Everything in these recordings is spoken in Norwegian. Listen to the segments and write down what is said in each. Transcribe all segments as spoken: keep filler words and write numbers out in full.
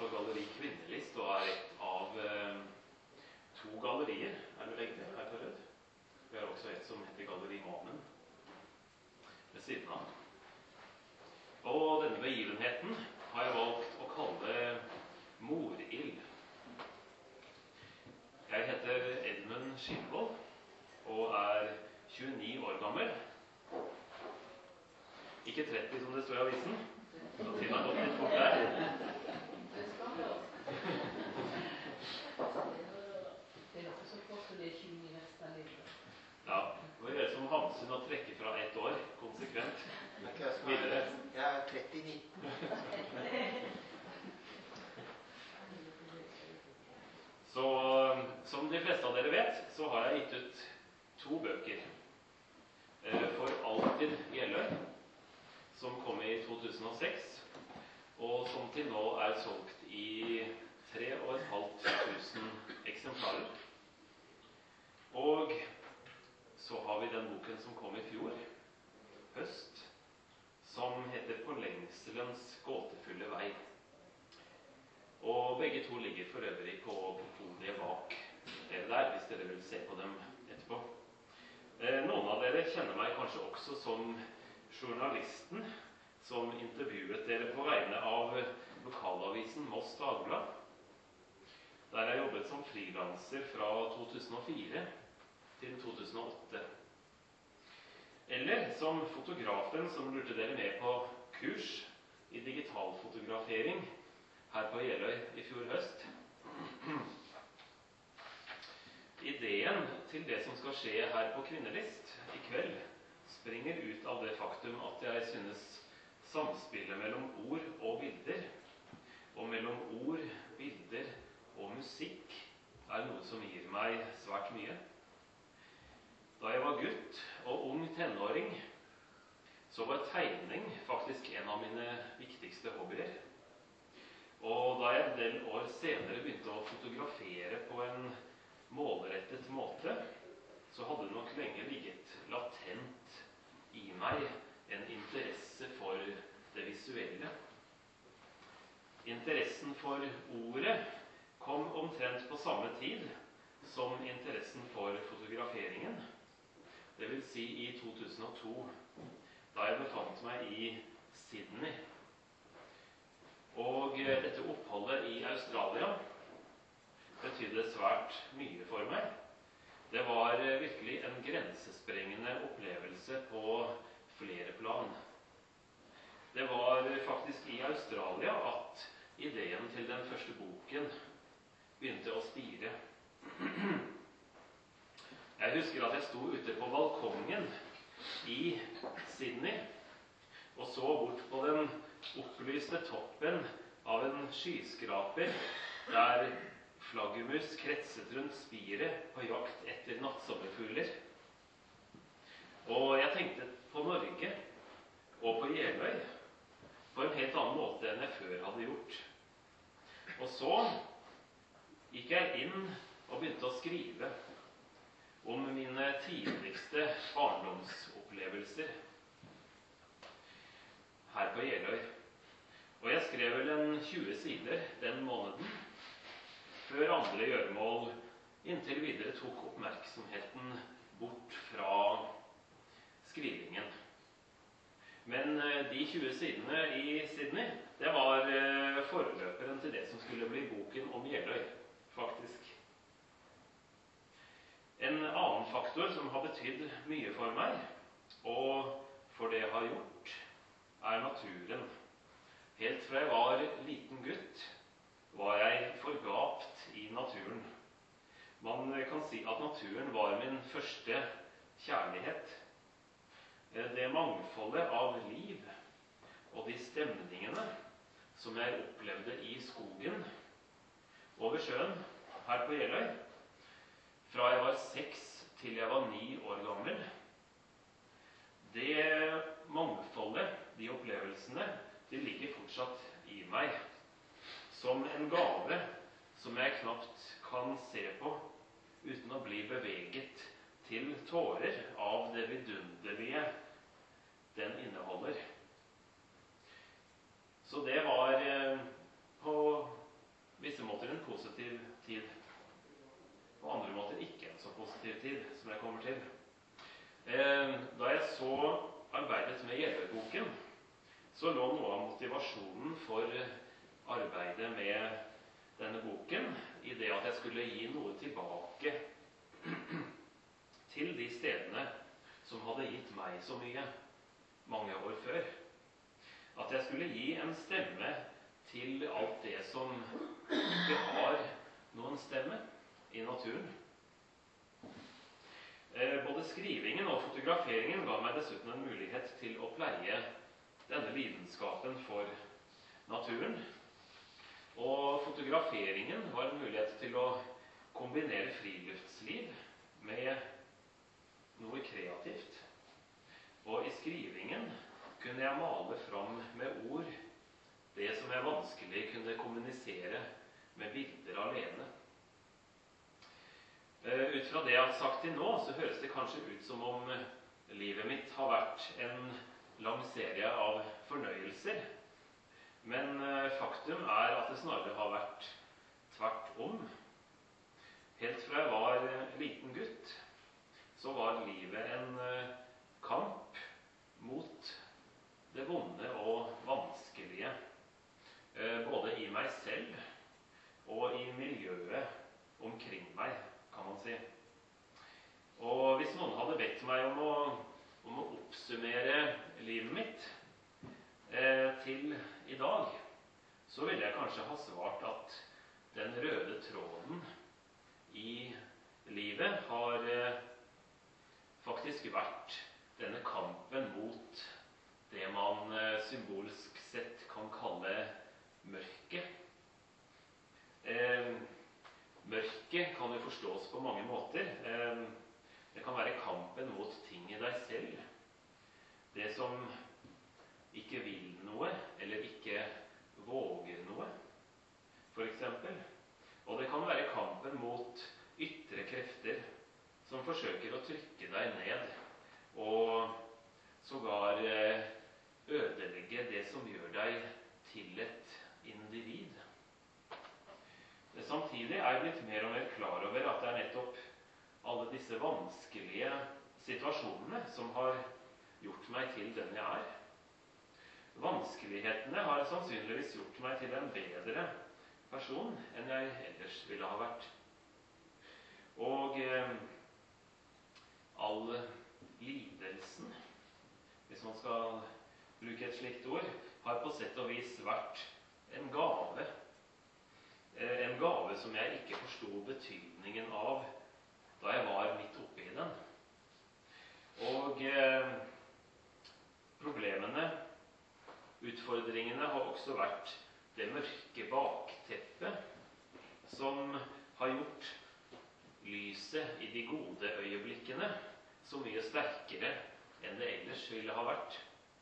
altså Galleri Kvinnelist, og er et av eh, to gallerier, er det riktig, her på Rød. Vi har også et som heter Galleri Manen, ved siden av. Og denne begivenheten har jeg valgt å kalle Morild. Jeg heter Edmund Skilvold, og er tjueni år gammel. Ikke tretti som det står i avisen, så tiden har gått litt fort der. Det er noe som påstår det er tjueni nesten livet. Ja, det var gjøre som Hamsun å trekke fra ett år, konsekvent. Videre. Jeg er trettini. Så, som de fleste av dere vet, så har jeg gitt ut to bøker. For Alltid Jeløy, som kom i to tusen og seks, og som til nå er solgt i tre og et halvt tusen eksemplarer. Og så har vi den boken som kom i fjor, høst, som heter På lengselens gåtefulle vei. Og begge to ligger for øvrig på podiet bak dere der, hvis dere vil se på dem etterpå. Noen av dere kjenner meg kanskje også som journalisten som intervjuet dere på vegne av lokalavisen Moss Dagblad, der jeg jobbet som frilanser fra to tusen og fire til to tusen og åtte. Eller som fotografen som lurte dere med på kurs i digitalfotografering her på Jeløy i fjor høst. Ideen til det som skal skje her på Kvinnelist i kveld springer ut av det faktum at jeg synes samspillet mellom ord og bilder, og mellom ord, bilder og musikk, er noe som gir meg svært mye. Da jeg var gutt og ung tenåring, så var tegning faktisk en av mine viktigste hobbyer. Og da jeg en del år senere begynte å fotografere på en målrettet måte, så hadde det nok lenge ligget latent i meg en interesse for det visuelle. Interessen for ordet kom omtrent på samme tid som interessen for fotograferingen. Det vil si i to tusen og to, da jeg befant meg i Sydney. Og dette oppholdet i Australia betydde svært mye for meg. Det var virkelig en grensesprengende opplevelse på flere plan. Det var faktisk i Australia at ideen til den første boken begynte å spire. Jeg husker at jeg sto ute på balkongen i Sydney og så bort på den opplyste toppen av en skyskraper der flaggermus kretset rundt spiret på jakt etter nattsommerfugler. Og jeg tenkte på Norge og på Jeløy på en helt annen måte enn jeg før hadde gjort. Og så gikk jeg inn og begynte å skrive om mine tidligste barndomsopplevelser her på Jeløy. Og jeg skrev vel en tjue sider den måneden, før andre gjøremål inntil videre tok oppmerksomheten bort fra skrivingen. Men de tjue sidene i Sydney, det var forløperen til det som skulle bli boken om Jeløy, faktisk. En annen faktor som har betydd mye for meg, og for det jeg har gjort, er naturen. Helt fra jeg var liten gutt, var jeg forgapt i naturen. Man kan si at naturen var min første kjærlighet. Det mangfoldet av liv og de stemningene som jeg opplevde i skogen over sjøen her på Jeløy, fra jeg var seks til jeg var ni år gammel, det mangfoldet, de opplevelsene, de ligger fortsatt i meg. Som en gave som jeg knapt kan se på uten å bli beveget til tårer av det vidunderlige den inneholder. Så det var på måter en positiv tid. På andre måter ikke en så positiv tid, som jeg kommer til. Eh, da jeg så arbeidet med Hjelpeboken, så lå noe av motivasjonen for arbeidet med denne boken i det at jeg skulle gi noe tilbake til de stedene som hadde gitt meg så mye mange år før. At jeg skulle gi en stemme til alt det som ikke har noen stemme i naturen. Både skrivingen og fotograferingen ga meg dessuten en mulighet til å pleie denne lidenskapen for naturen. Og fotograferingen var en mulighet til å kombinere friluftsliv med noe kreativt. Og i skrivingen kunne jeg male fram med ord det som jeg vanskelig kunne kommunisere med bilder alene. Ut fra det jeg har sagt til nå, så høres det kanskje ut som om livet mitt har vært en lang serie av fornøyelser. Men faktum er at det snarere har vært tvert om. Helt fra jeg var liten gutt, så var livet en kamp mot det vonde og vanskelige, både i meg selv og i miljøet omkring meg, kan man si. Og hvis noen hadde bedt meg om å, om å oppsummere livet mitt eh, til i dag, så ville jeg kanskje ha svart at den røde tråden i livet har eh, faktisk vært denne kampen mot det man eh, symbolsk sett kan kalle mørket. Eh, mørket kan jo forstås på mange måter. Eh, det kan være kampen mot ting i deg selv. Det som ikke vil noe, eller ikke våger noe, for eksempel. Og det kan være kampen mot ytre krefter som forsøker å trykke deg ned, og sågar ødelegge det som gjør deg til et individ. Samtidig er jeg blitt mer og mer klar over at det er nettopp alle disse vanskelige situasjonene som har gjort meg til den jeg er. Vanskelighetene har sannsynligvis gjort meg til en bedre person enn jeg ellers ville ha vært. Og eh, all lidelsen, hvis man skal bruke et slikt ord, har på sett og vis vært en gave. Eh, en gave som jeg ikke forstod betydningen av da jeg var midt oppe i den. Og eh, problemene, utfordringene, har også vært det mørke bakteppet som har gjort lyset i de gode øyeblikkene så mye sterkere enn det ellers ville ha vært.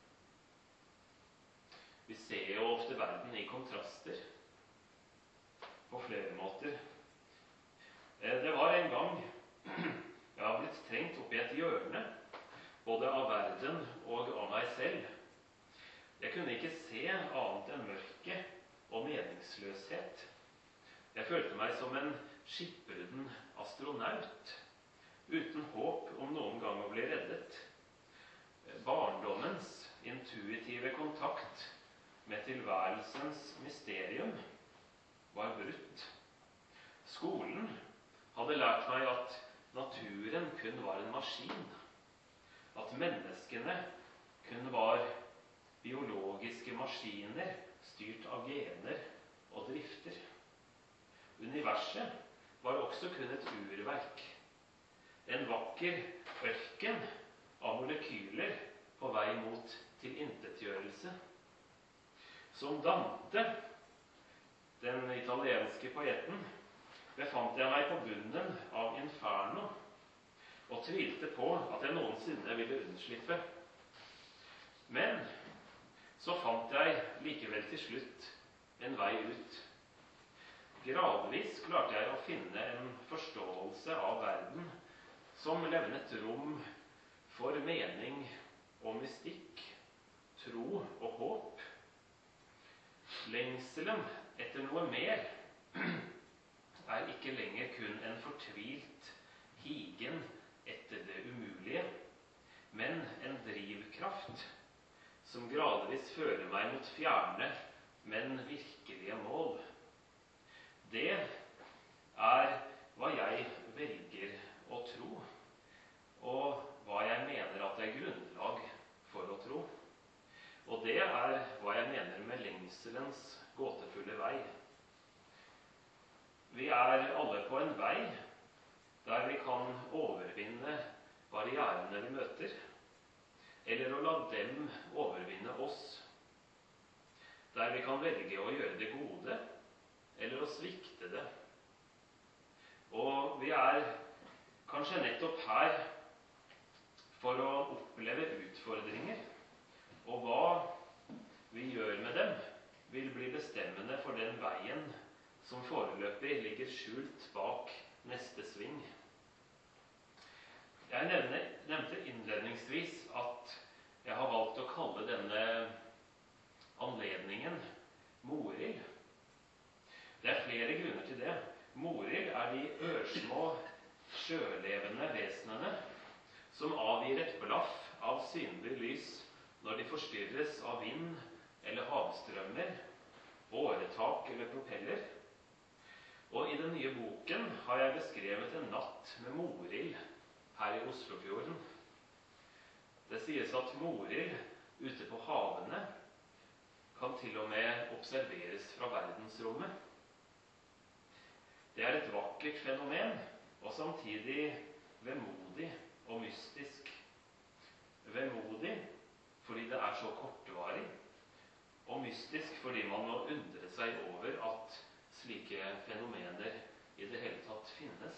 Vi ser jo ofte verden i kontraster på flere måter. Det var en gang jeg har blitt trengt opp i et hjørne, både av verden og av meg selv. Jeg kunne ikke se annet enn mørke og meningsløshet. Jeg følte meg som en skipbrudden astronaut, uten håp om noen gang å bli reddet. Barndommens intuitive kontakt med tilværelsens mysterium var brutt. Skolen hadde lært meg at naturen kun var en maskin, at menneskene kun var biologiske maskiner styrt av gener og drifter. Universet var også kun et urverk, en vakker ørken av molekyler på vei mot tilintetgjørelse. Som Dante, den italienske poeten, befant jeg meg på bunnen av inferno og tvilte på at jeg noensinne ville unnslippe. Men så fant jeg likevel til slutt en vei ut. Gradvis klarte jeg å finne en forståelse av verden som levnet rom for mening og mystikk, tro og håp. Lengselen etter noe mer fortvilt higen etter det umulige, men en drivkraft som gradvis fører meg mot fjerne, men virkelige mål. Det er hva jeg velger å tro, og hva jeg mener at det er grunnlag for å tro. Og det er hva jeg mener med lengselens gåtefulle vei. Vi er alle på en vei der vi kan overvinne barrierene vi møter, eller å la dem overvinne oss. Der vi kan velge å gjøre det gode, eller å svikte det. Og vi er kanskje nettopp her for å oppleve utfordringer, og hva vi gjør med dem, vil bli bestemmende for den veien som foreløpig ligger skjult bak neste sving. Jeg nevner, nevnte innledningsvis at jeg har valgt å kalle denne anledningen Morild. Det er flere grunner til det. Morild er de ørsmå, sjølevende vesenene som avgir et blaff av synlig lys når de forstyrres av vind eller havstrømmer, åretak eller propeller. Og i den nye boken har jeg beskrevet en natt med Morild her i Oslofjorden. Det sies at Morild ute på havene kan til og med observeres fra verdensrommet. Det er et vakkert fenomen, og samtidig vemodig og mystisk. Vemodig fordi det er så kortvarig, og mystisk fordi man må undre seg over at slike fenomener i det hele tatt finnes.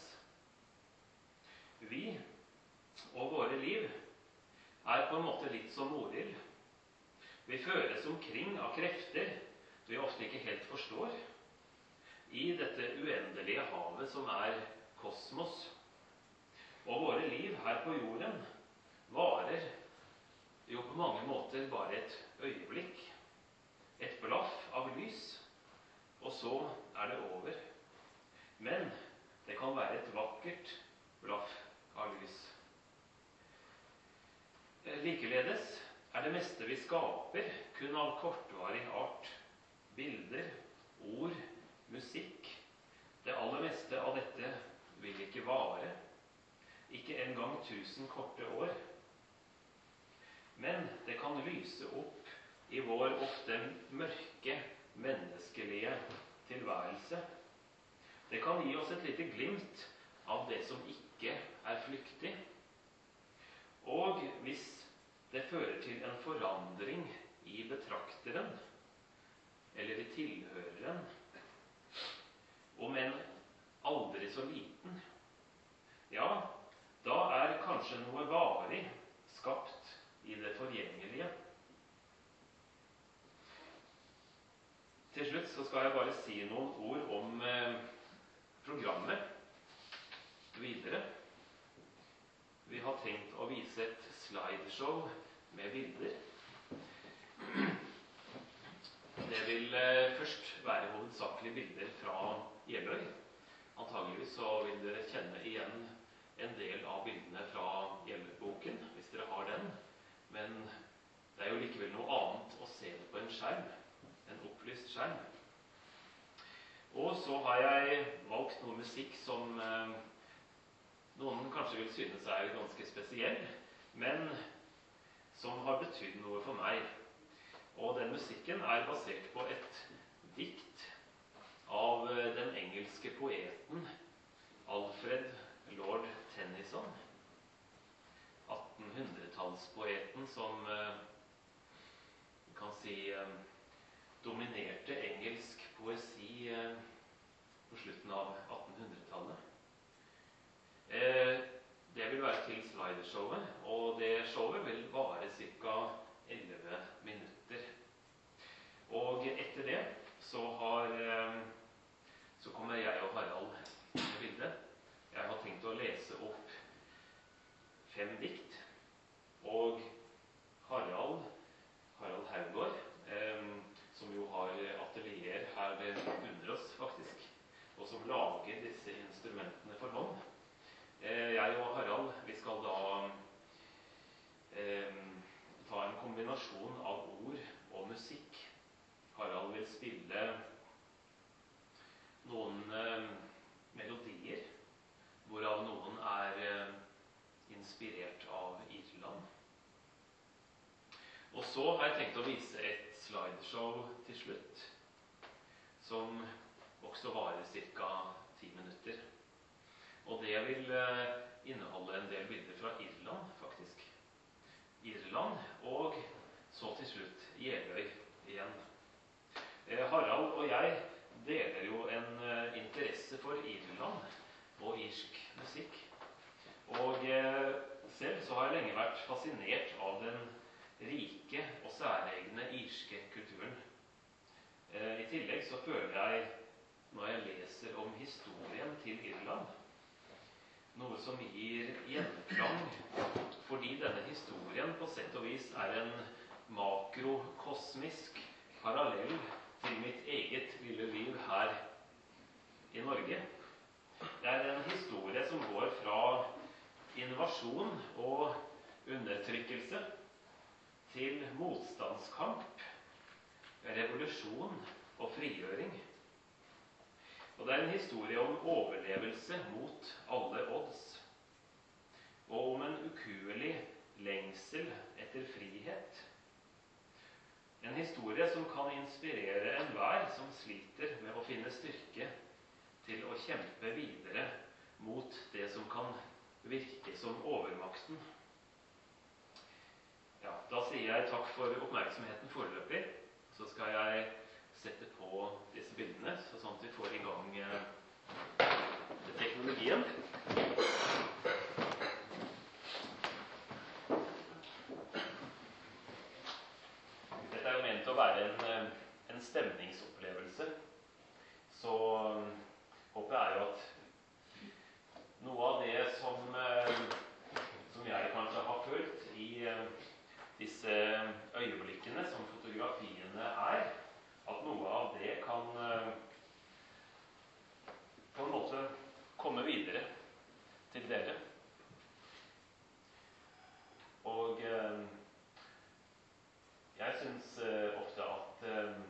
Vi og våre liv er på en måte litt som Morild. Vi føres omkring av krefter vi ofte ikke helt forstår, i dette uendelige havet som er kosmos. Og våre liv her på jorden varer jo på mange måter bare et øyeblikk, et blaff av lys, og så er det over. Men det kan være et vakkert blaff av lys. Likeledes er det meste vi skaper kun av kortvarig art. Bilder, ord, musikk. Det aller meste av dette vil ikke vare. Ikke engang tusen korte år. Men det kan lyse opp i vår ofte mørke, menneskelige tilværelse. Det kan gi oss et lite glimt av det som ikke er flyktig. Og hvis det fører til en forandring i betrakteren, eller i tilhøreren, om en aldri så liten, ja, da er kanskje noe varig skapt i det forgjengelige. Til slutt så skal jeg bare si noen ord om eh, programmet videre. Vi har tenkt å vise et slideshow med bilder. Det vil eh, først være hovedsakelig bilder fra Jeløy. Antageligvis så vil dere kjenne igjen en del av bildene fra Jeløy-boken, hvis dere har den. Men det er jo likevel noe annet å se det på en skjerm, en opplyst skjerm. Og så har jeg valgt noe musikk som eh, noen kanskje vil synes er ganske spesiell, men som har betydd noe for meg. Og den musikken er basert på et dikt av den engelske poeten Alfred Lord Tennyson. attenhundretallspoeten som kan si dominerte engelsk poesi på slutten av attenhundretallet. Det vil være til slideshowet, og det showet vil vare ca. elleve minutter. Og etter det så, har, så kommer jeg og Harald med bildet. Jeg har tenkt å lese opp fem dikt, og Harald, Harald Haugård, eh, som jo har atelier her under oss faktisk, og som lager disse disse instrumentene for hånd. Jeg og Harald vi skal da eh, ta en kombinasjon av ord og musikk. Harald vil spille noen eh, melodier, hvorav noen er eh, inspirert av Irland. Og så har jeg tenkt å vise et slideshow til slutt, som også varer ca. ti minutter. Og det vil inneholde en del bilder fra Irland, faktisk. Irland, og så til slutt Jeløy igjen. Harald og jeg deler jo en interesse for Irland og irsk musikk. Og selv så har jeg lenge vært fascinert av den rike og særegne irske kulturen. I tillegg så føler jeg, når jeg leser om historien til Irland, noe som gir gjenklang, fordi denne historien på sett og vis er en makrokosmisk parallell til mitt eget lille liv her i Norge. Det er en historie som går fra innovasjon og undertrykkelse til motstandskamp, revolusjon og frigjøring. Og det er en historie om overlevelse mot alle odds, og om en ukuelig lengsel etter frihet. En historie som kan inspirere enhver som sliter med å finne styrke til å kjempe videre mot det som kan virke som overmakten. Ja, da sier jeg takk for oppmerksomheten foreløpig. Så skal jeg sette på disse bildene, sånn at vi får i gang eh, teknologien. Dette er jo ment å være en, en stemningsopplevelse. Så håpet er jo at noe av det som, som jeg kanskje har følt i disse øyeblikkene som fotografiene er, at noe av det kan på en måte komme videre til dere. Og jeg synes ofte at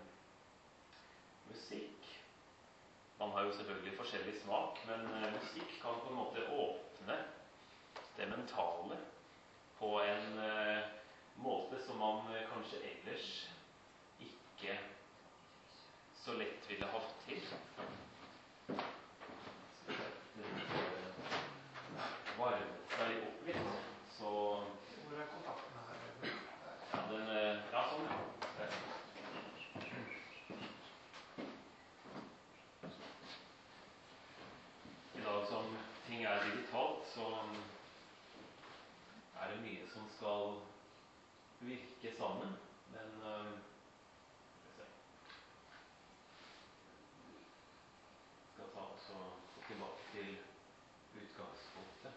musikk, man har jo selvfølgelig forskjellig smak, men musikk kan på en måte åpne det mentale på en måte som man kanskje ellers ikke så lett ville ha fått til. Varmet seg opp litt, så... Hvor er kontakten her? Ja, den... Ja, sånn. I dag som ting er digitalt, så er det mye som skal virke sammen, men uh, skal vi se. Skal ta også tilbake til utgangspunktet.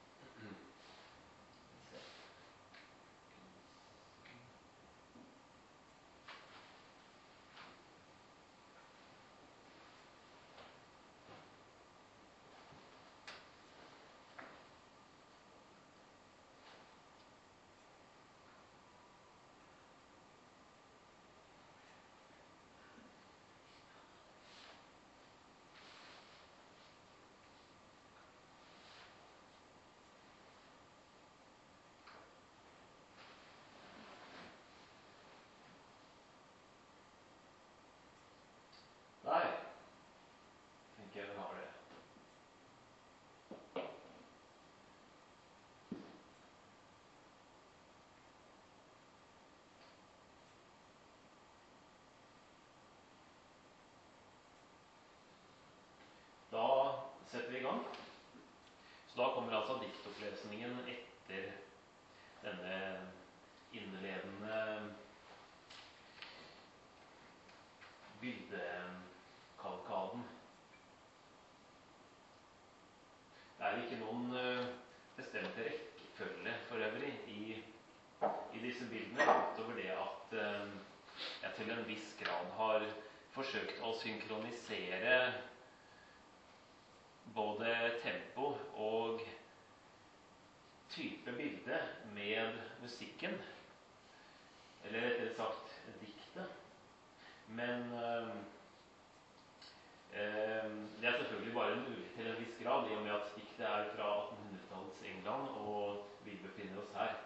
Der tenker jeg vi har det. Da setter vi i gang. Så da kommer altså diktopplesningen etter denne innledende bildekalkaden. Det er ikke noen bestemte rekkefølge for øvrig i, i disse bildene, utover det at jeg til en viss grad har forsøkt å synkronisere både tempo og type bilde med musikken, eller rettere sagt diktet. Men øh, øh, det er selvfølgelig bare mulig til en viss grad, i og med at diktet er fra attenhundretallets England, og vi befinner oss her.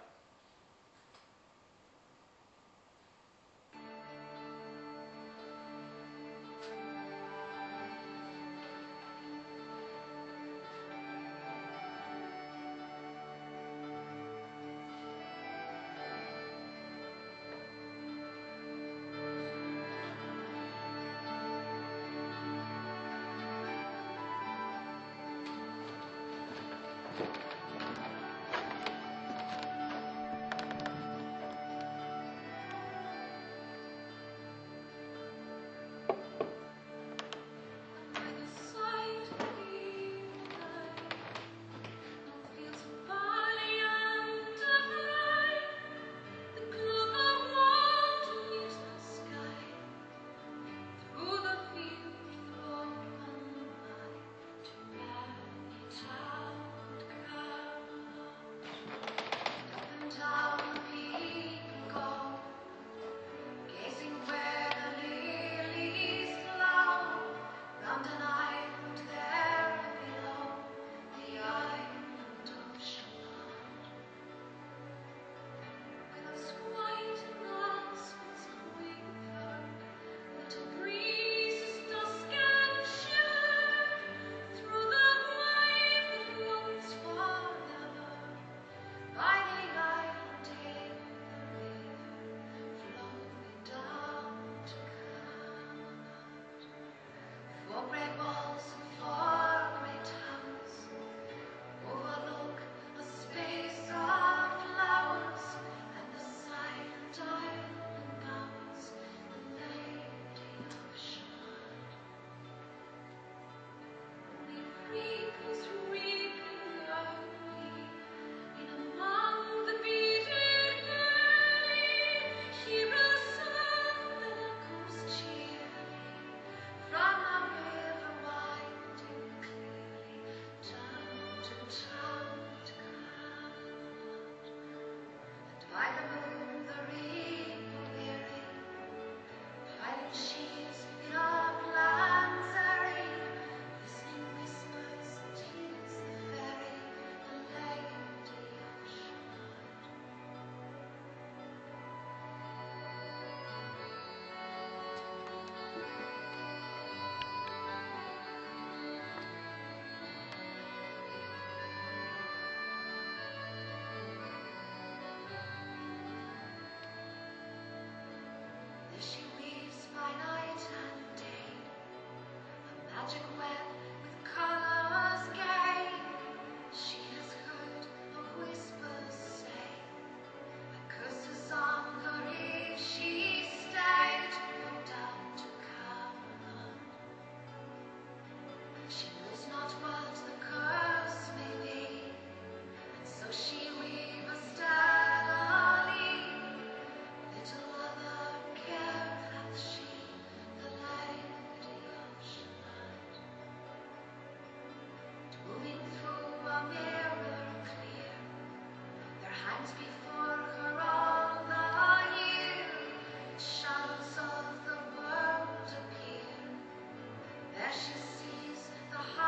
There she sees the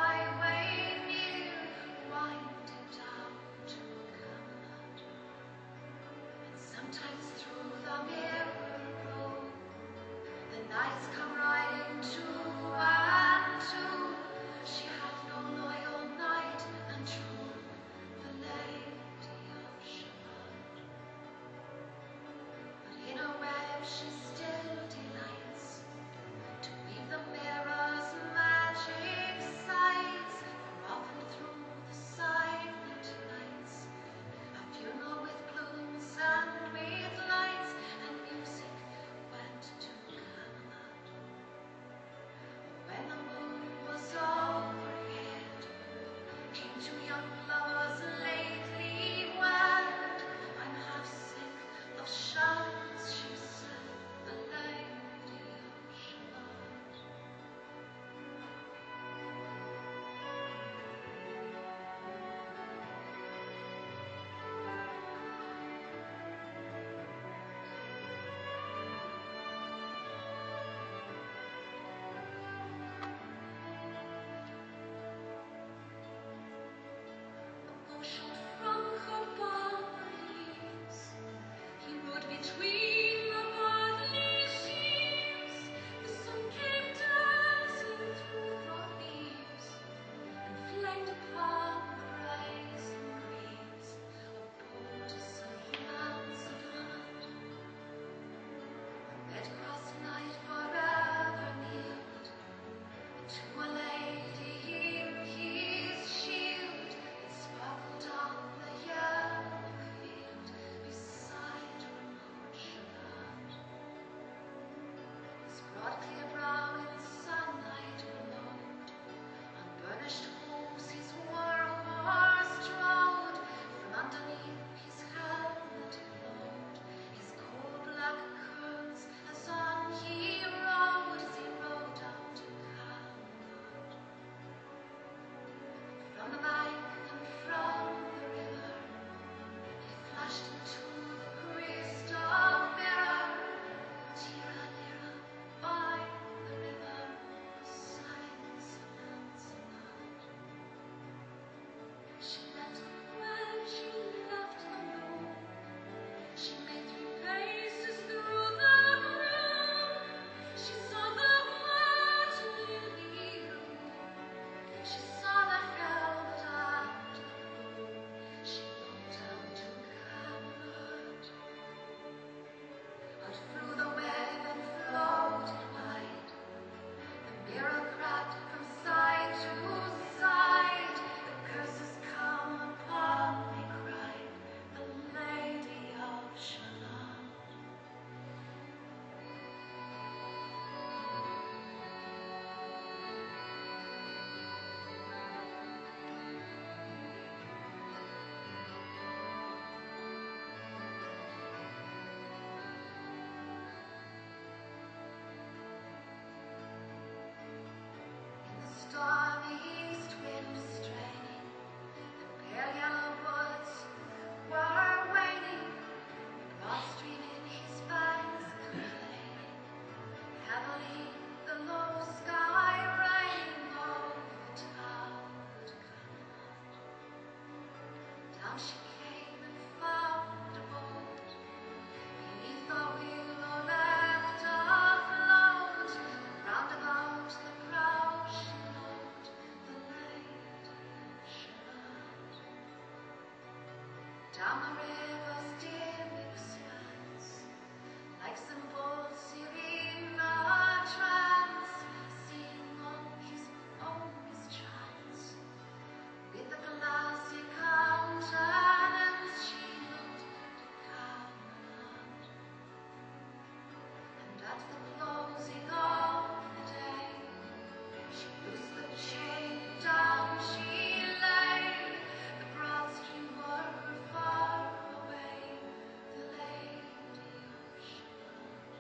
Far away, the lady of Shalom.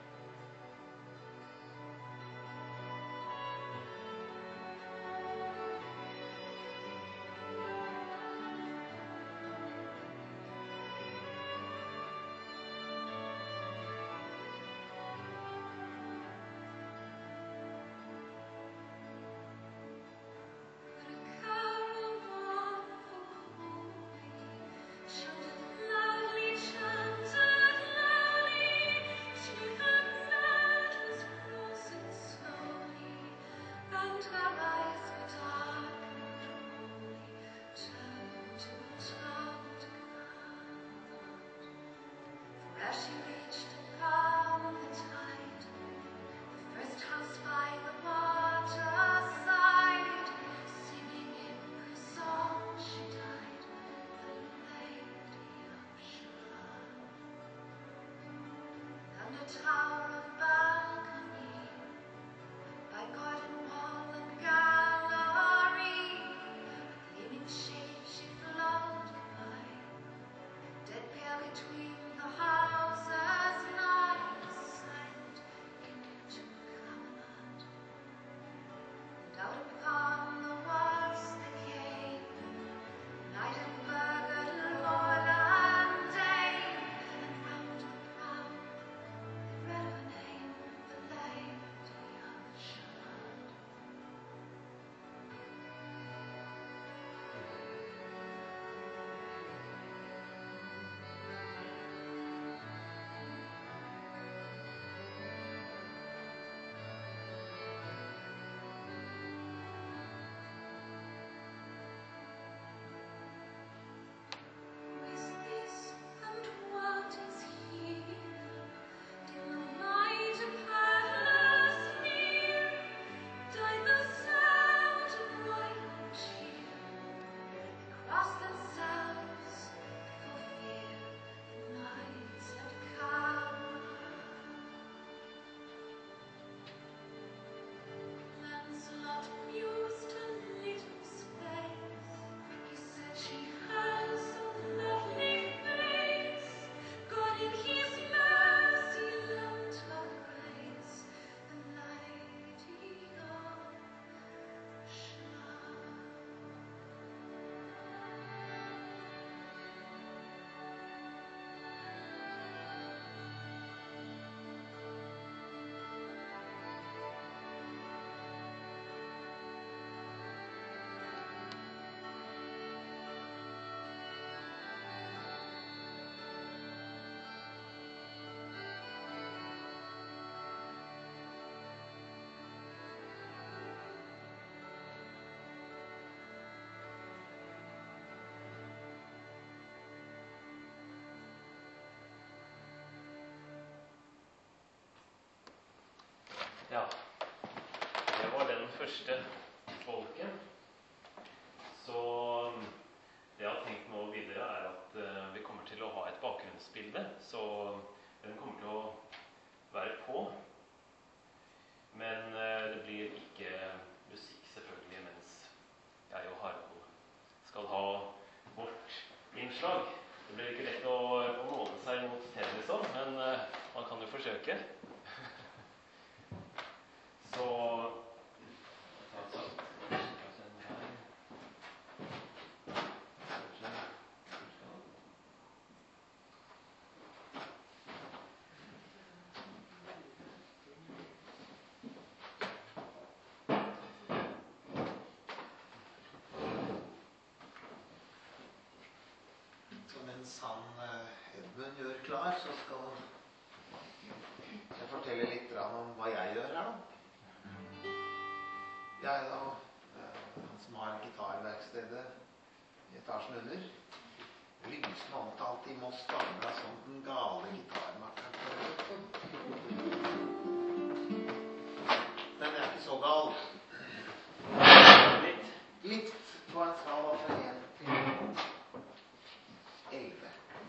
første bolken. Så det jeg har tenkt nå videre er at uh, vi kommer til å ha et bakgrunnsbilde, så den kommer til å være på. Men uh, det blir ikke musikk selvfølgelig, mens jeg og Harald skal ha vårt innslag. Det blir ikke lett å, å måle seg mot Tennyson, men uh, man kan jo forsøke. Så mens han Edmund gjør klar, så skal jeg fortelle litt om hva jeg gjør her da. Jeg er da han som har gitarverkstedet i etasjen under. Lysende omtalt i Moss Dagblad som den gale gitarmakeren. Den er ikke så gal. litt. Litt på en skala fra én til elleve.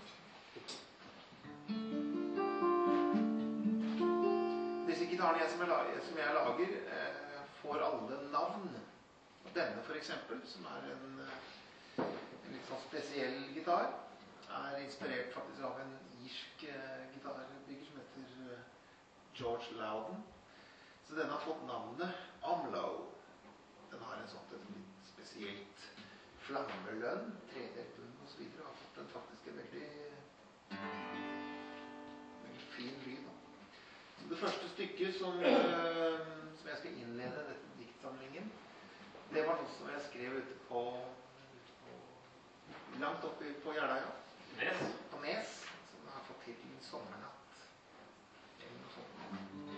Disse gitarene jeg som, jeg, som jeg lager, eh, får alle navn. Denne for eksempel, som er en, en litt sånn spesiell gitar, er inspirert faktisk av en irsk eh, gitarbygger som heter eh, George Loudon. Så denne har fått navnet Omlow. Den har en sånn et litt spesielt flammelønn, tredelt bunn og så videre, og har fått en faktisk en veldig, veldig fin lyd. Da. Så det første stykket som, øh, som jeg skal innlede dette diktsamlingen, det var noe som jeg skrev ute på, ute på langt oppe på Jeløya. Nes. På Nes, som jeg har fått til en sommernatt. Eller noe sånt.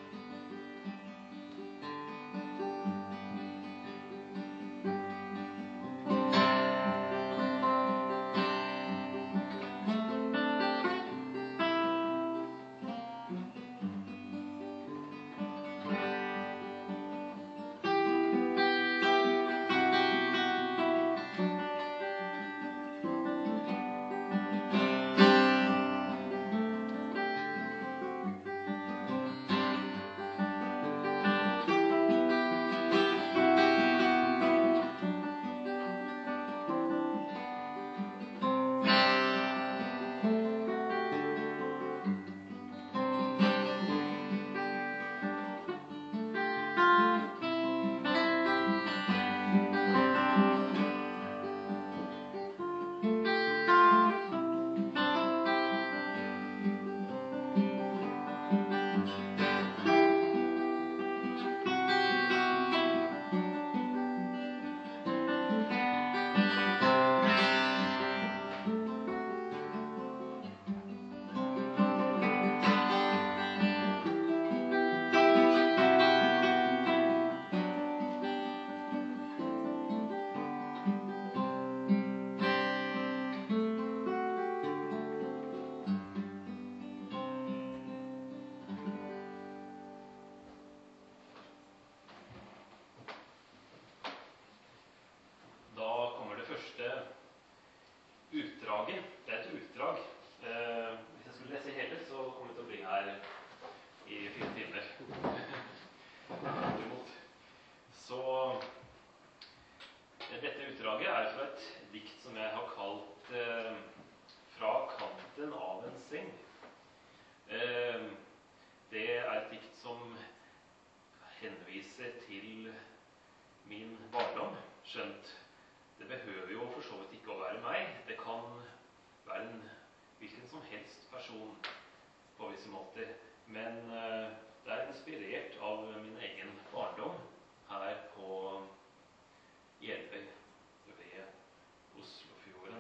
utdraget. Det er et utdrag. Eh, hvis jeg skulle lese hele, så kommer det til å bli her i fire timer. Så dette utdraget er fra et dikt som jeg har kalt eh, Fra kanten av en seng. Eh, det er et dikt som henviser til min barndom, skjønt det behøver jo for så vidt ikke å være meg. Det kan være en hvilken som helst person på visse måter. Men uh, det er inspirert av min egen barndom her på Jeløy ved Oslofjorden.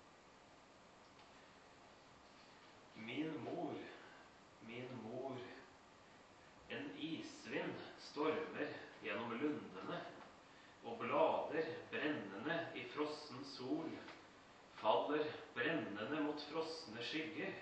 Min mor, min mor, en isvind stormer gjennom lundene, og blader brennende i frossen sol faller brennende mot frosne skygger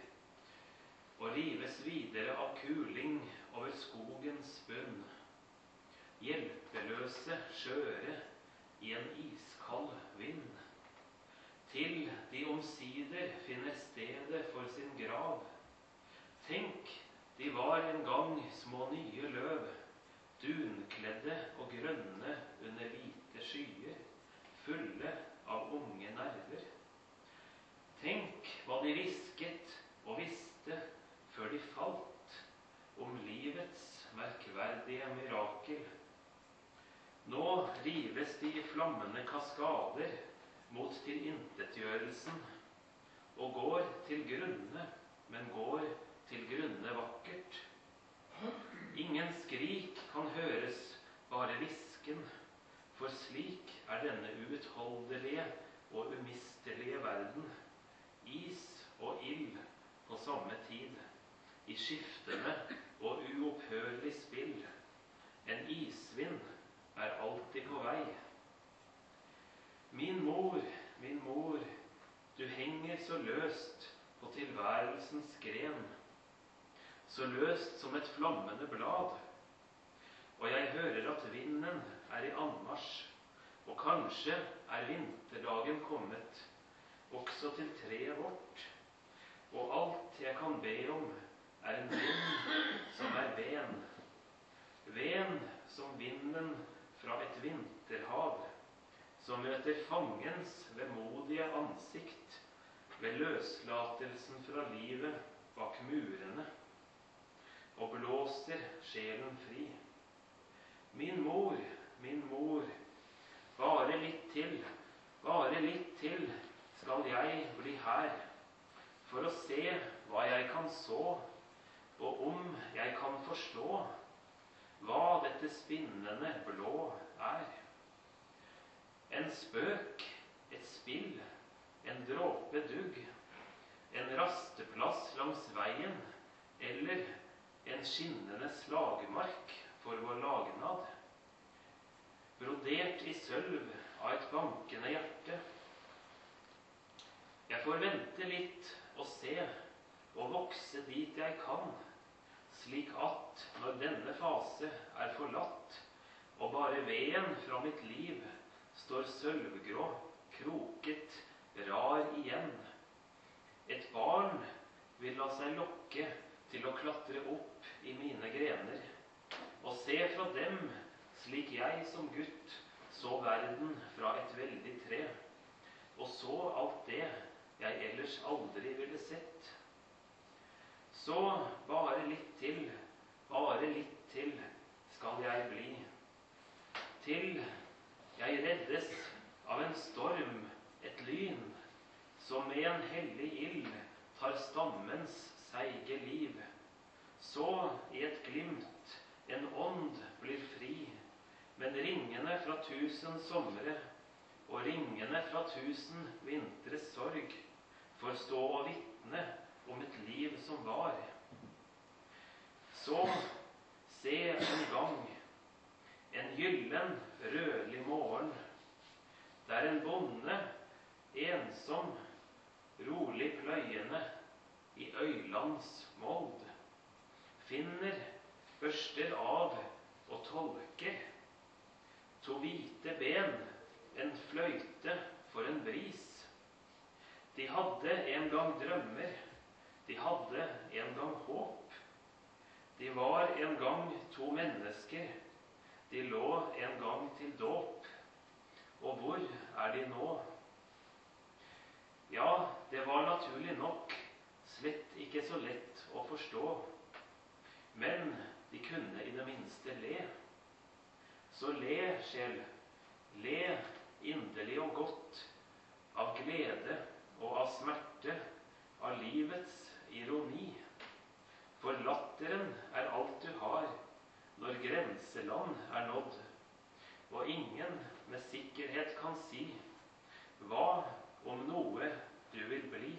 og rives videre av kuling over skogens bunn. hjelpeløse, skjøre, i en iskald vind. Til de omsider finner stedet for sin grav. Tenk, de var en gang små nye løv, dunkledde og grønne under hvite skyer, fulle av unge nerver. Tenk hva de visket og visste før de falt, om livets merkverdige mirakel. Nå rives de i flammende kaskader mot tilintetgjørelsen, og går til grunne, men går til grunne vakkert. Ingen skrik kan høres, bare hvisken, for slik er denne uutholdelige og umistelige verden, is og ild på samme tid, i skiftende og uopphørlig spill. En isvind er alltid på vei. Min mor, min mor, du henger så løst på tilværelsens gren, så løst som et flammende blad. Og jeg hører at vinden er i anmarsj, og kanskje er vinterdagen kommet, også til treet vårt. Og alt jeg kan be om, er en vind som er ven. Ven som vinden fra et vinterhav, som møter fangens vemodige ansikt ved løslatelsen fra livet bak murene, og blåser sjelen fri. Min mor, min mor, bare litt til, bare litt til skal jeg bli her, for å se hva jeg kan så, og om jeg kan forstå hva dette spinnende blå er. En spøk, et spill, en dråpe dugg, en rasteplass langs veien, eller en skinnende slagmark for vår lagnad. Brodert i sølv av et bankende hjerte. Jeg får vente litt og se, og vokse dit jeg kan, slik at når denne fase er forlatt, og bare veden fra mitt liv står sølvgrå, kroket, rar igjen. Et barn vil la seg lokke til å klatre opp i mine grener, og se fra dem slik jeg som gutt så verden fra et veldig tre, og så alt det jeg ellers aldri ville sett. Så bare litt til, bare litt til skal jeg bli, til jeg reddes av en storm, et lyn, som med en hellig ild tar stammens seige liv. Så i et glimt en ånd blir fri, men ringene fra tusen somre og ringene fra tusen vintres sorg får stå og vitne om et liv som var. Så se en gang en gyllen, rødlig morgen, der en bonde, ensom, rolig pløyende i Øylands mold, finner, børster av og tolker to hvite ben, en fløyte for en bris. De hadde en gang drømmer, de hadde en gang håp. De var en gang to mennesker, de lå en gang til dåp. Og hvor er de nå? Ja, det var naturlig nok slett ikke så lett å forstå, men de kunne i det minste le. Så le, sjel, le inderlig og godt, av glede og av smerte, av livets ironi. For latteren er alt du har, når grenseland er nådd, og ingen med sikkerhet kan si hva om noe du vil bli.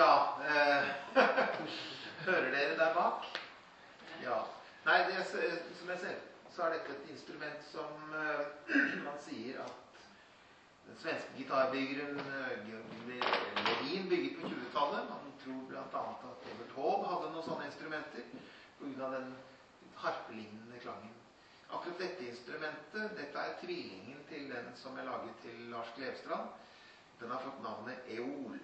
Ja eh, Hører dere der bak? Ja. Nei, det, som jeg ser, så er dette et instrument som eh, man sier at den svenske gitarbyggeren Levin bygget på tjuetallet. Man tror blant annet at Evert Taube hadde noen sånne instrumenter på grunn av den harpelignende klangen. Akkurat dette instrumentet, dette er tvillingen til den som er laget til Lars Klevstrand. Den har fått navnet Eol.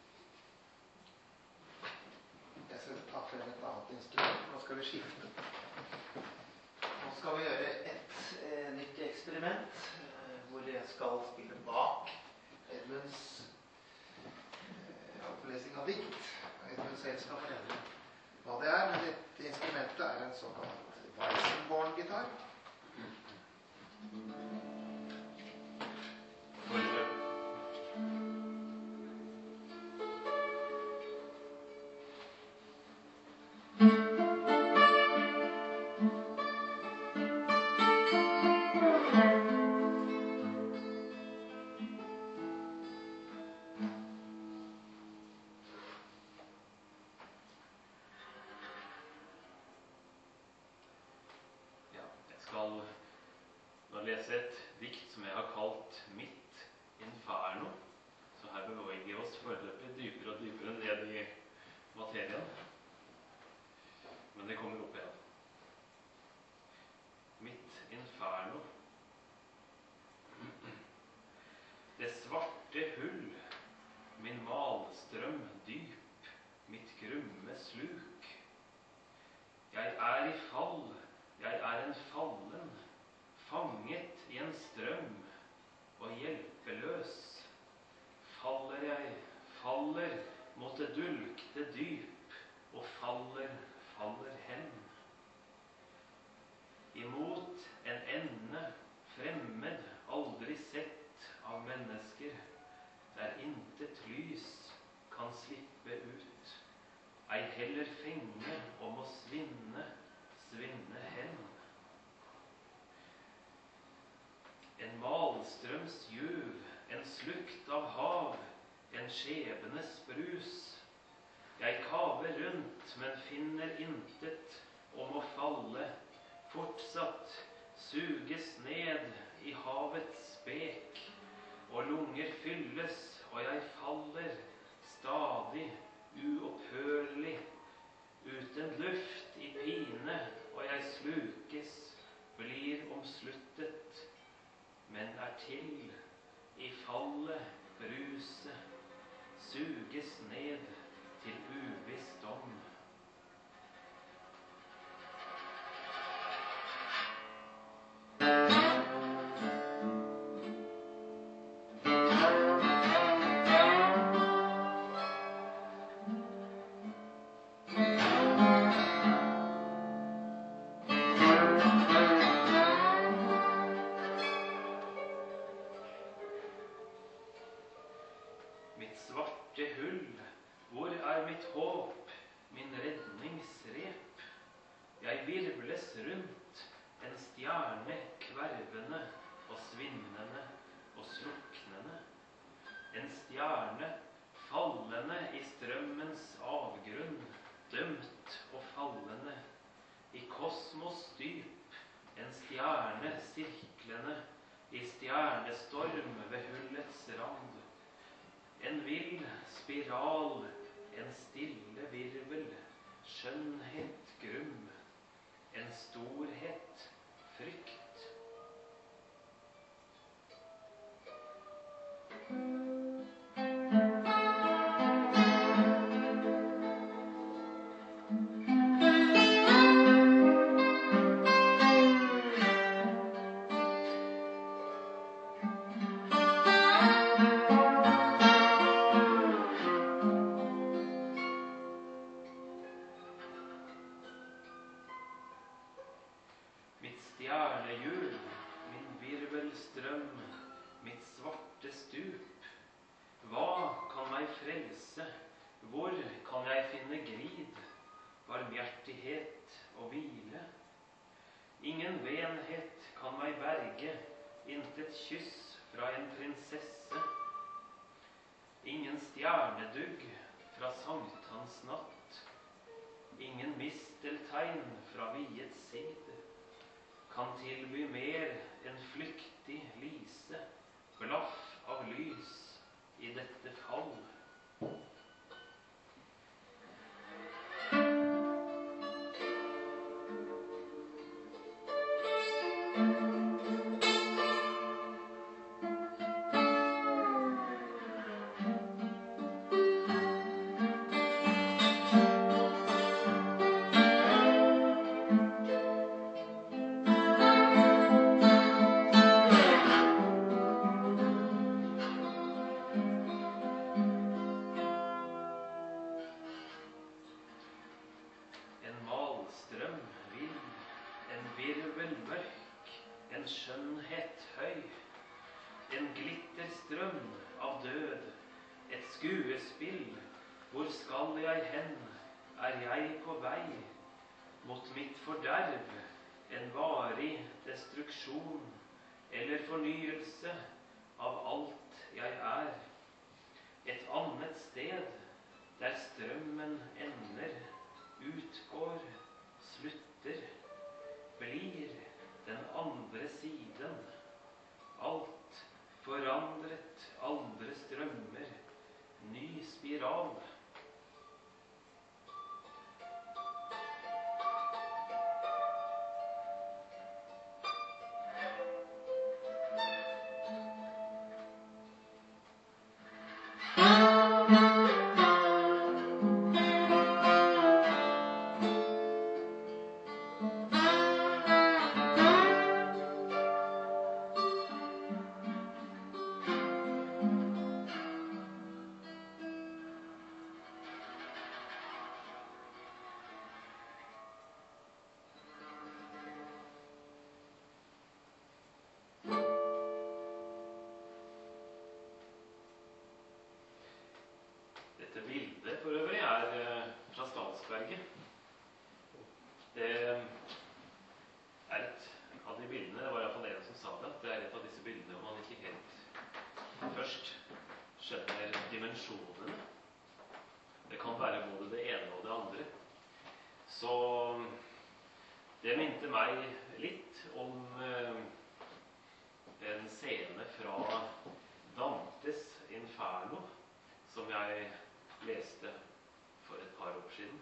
Jeg skal ta frem et annet instrument. Nå skal vi skifte. Nå skal vi gjøre et eh, nytt eksperiment, eh, hvor jeg skal spille bak Edmunds eh, opplesing av dikt. Edmund selv skal fortelle hva det er, men dette instrumentet er en såkalt Weissenborn-gitar. Nå lese et dikt som jeg har kalt Mitt Inferno. Så her beveger vi oss foreløpig dypere og dypere ned i materien. Men det kommer opp igjen. Mitt Inferno. Det svarte hull, min malstrøm dyp, mitt grumme sluk. Jeg er i fall, jeg er en fallen, fanget i en strøm og hjelpeløs. Faller jeg, faller mot det dulkte dyp, og faller, faller hen. Imot en ende, fremmed, aldri sett av mennesker, der intet lys kan slippe ut, ei heller fenge om å svinne, svinne hen. En malstrøms juv, en slukt av hav, en skjebnes brus. Jeg kaver rundt, men finner intet om å falle, fortsatt suges ned i havets spek, og lunger fylles, og jeg faller, stadig, uopphørlig, uten luft i pine, og jeg slukes, blir omsluttet, men er til i fallet, bruset, suges ned til uviss dom. Mitt svarte hull, hvor er mitt håp, min redningsrep? Jeg virvles rundt, en stjerne kvervende og svinnende og sluknende. En stjerne fallende i strømmens avgrunn, dømt og fallende. I kosmos dyp, en stjerne sirklende, i stjernestorm ved hullets rand. En vill spiral, en stille virvel, skjønnhet grum, en storhet frykt. Stjernehjul, min virvelstrøm, mitt svarte stup. Hva kan meg frelse? Hvor kan jeg finne grid, barmhjertighet og hvile? Ingen venhet kan meg berge, intet kyss fra en prinsesse. Ingen stjernedugg fra sankthansnatt. Ingen misteltegn fra viet sid kan tilby mer enn flyktig lise, blaff av lys i dette fall. Eller fornyelse av alt jeg er. Et annet sted, der strømmen ender, utgår, slutter, blir den andre siden. Alt forandret, andre strømmer, ny spiral. Dette bildet for øvrig er fra Stadsberget. Det er et av de bildene, det var i hvert fall en som sa det, det er et av disse bildene hvor man ikke helt først skjønner dimensjonene. Det kan være både det ene og det andre. Så det minte meg litt om en scene fra Dantes Inferno, som jeg leste for et par år siden.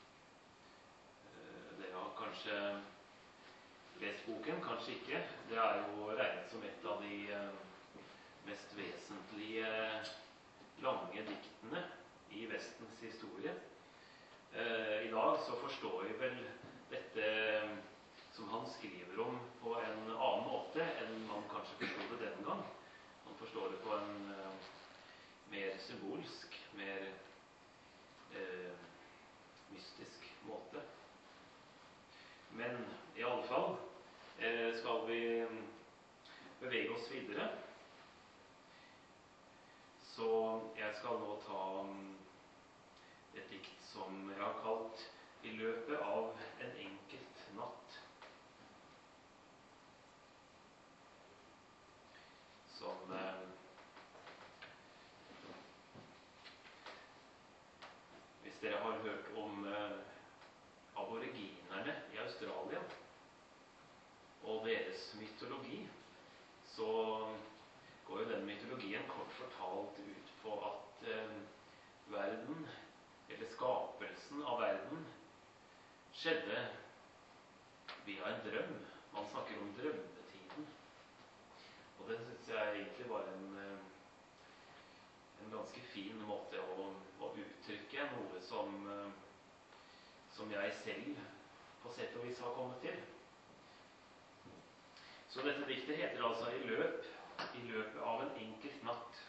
Dere har kanskje lest boken, kanskje ikke. Det er jo regnet som et av de mest vesentlige lange diktene i Vestens historie. I dag så forstår vi vel dette som han skriver om på en annen måte enn man kanskje forstod det den gang. Man forstår det på en mer symbolsk, mer eh, mystisk måte. Men i alle fall eh, skal vi bevege oss videre. Så jeg skal nå ta et dikt som jeg har kalt «I løpet av en enkelt natt». Som eh, dere har hørt om eh, aboriginerne i Australia og deres mytologi, så går jo den mytologien kort fortalt ut på at eh, verden, eller skapelsen av verden, skjedde via en drøm. Man snakker om drømmetiden. Og det synes jeg egentlig var en en ganske fin måte å, å uttrykke noe som, som jeg selv på sett og vis har kommet til. Så dette diktet heter altså I løp, i løpet av en enkelt natt.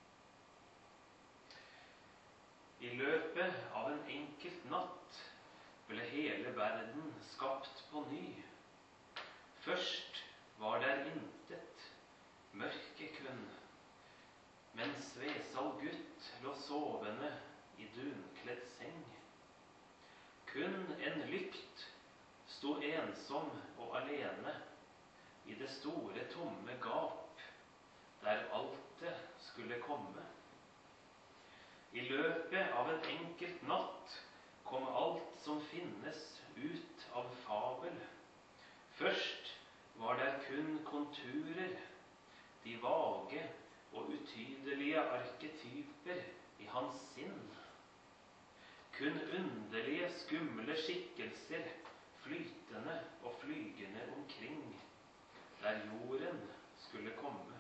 I løpet av en enkelt natt ble hele verden skapt på ny. Først var der intet, mørke kun, mens Vesal gutt lå sovende i dunkledd seng. Kun en lykt sto ensom og alene i det store tomme gap, der altet skulle komme. I løpet av en enkelt natt kom alt som finnes ut av fabel. Først var der kun konturer, de vage og utydelige arketyper i hans sinn. Kun underlige, skumle skikkelser, flytende og flygende omkring, der jorden skulle komme.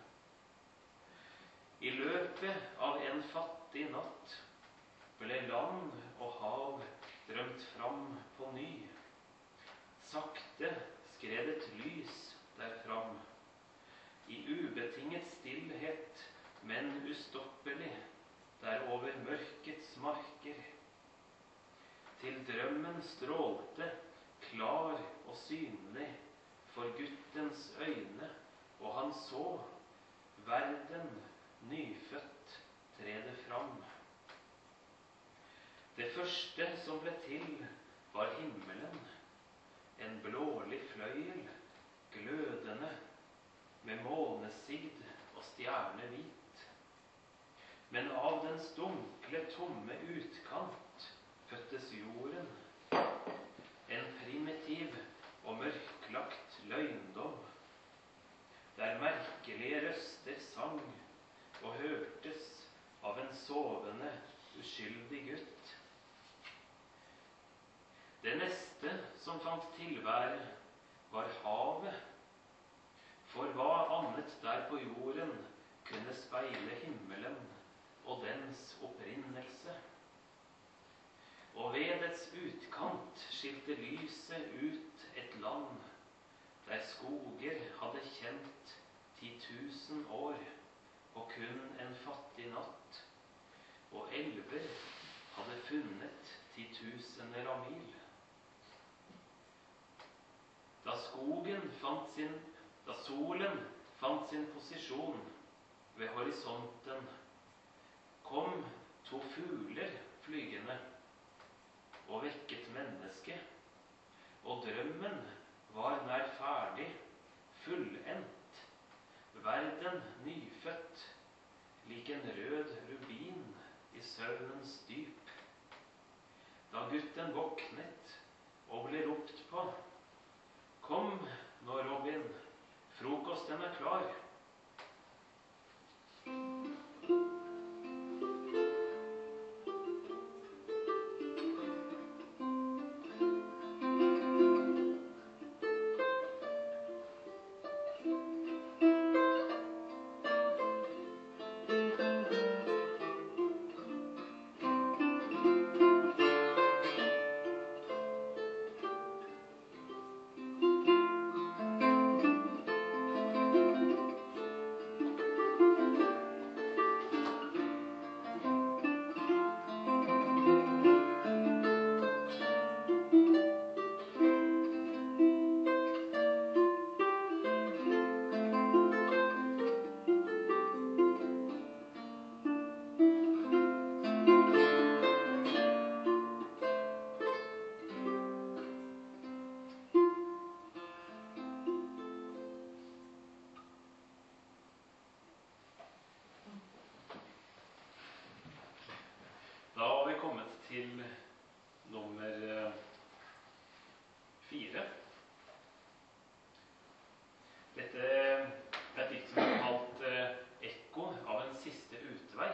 I løpet av en fattig natt ble land og hav drømt fram på ny. Sakte skred et lys der fram, i ubetinget stillhet, men ustoppelig, der over mørkets marker. Til drømmen strålte, klar og synlig, for guttens øyne, og han så verden nyfødt trede fram. Det første som ble til, var himmelen, en blålig fløyel, glødende, med månesigd og stjernehvit. Men av dens dunkle, tomme utkant fødtes jorden, en primitiv og mørklagt løgndom, der merkelige røster sang og hørtes av en sovende, uskyldig gutt. Det neste som fant tilvære, var havet, for hva annet der på jorden kunne speile himmelen og dens opprinnelse. Og ved dets utkant skilte lyset ut et land, der skoger hadde kjent titusen år, og kun en fattig natt, og elver hadde funnet titusener av mil. Da skogen fant sin, da solen fant sin posisjon ved horisonten, kom to fugler flygende og vekket mennesket, og drømmen var nær ferdig, fullendt, verden nyfødt, lik en rød rubin i søvnens dyp. Da gutten våknet og ble ropt på: «Kom nå, Robin, frokosten er klar!» Da har vi kommet til nummer fire. Dette er et dikt som er kalt «Ekko av en siste utvei».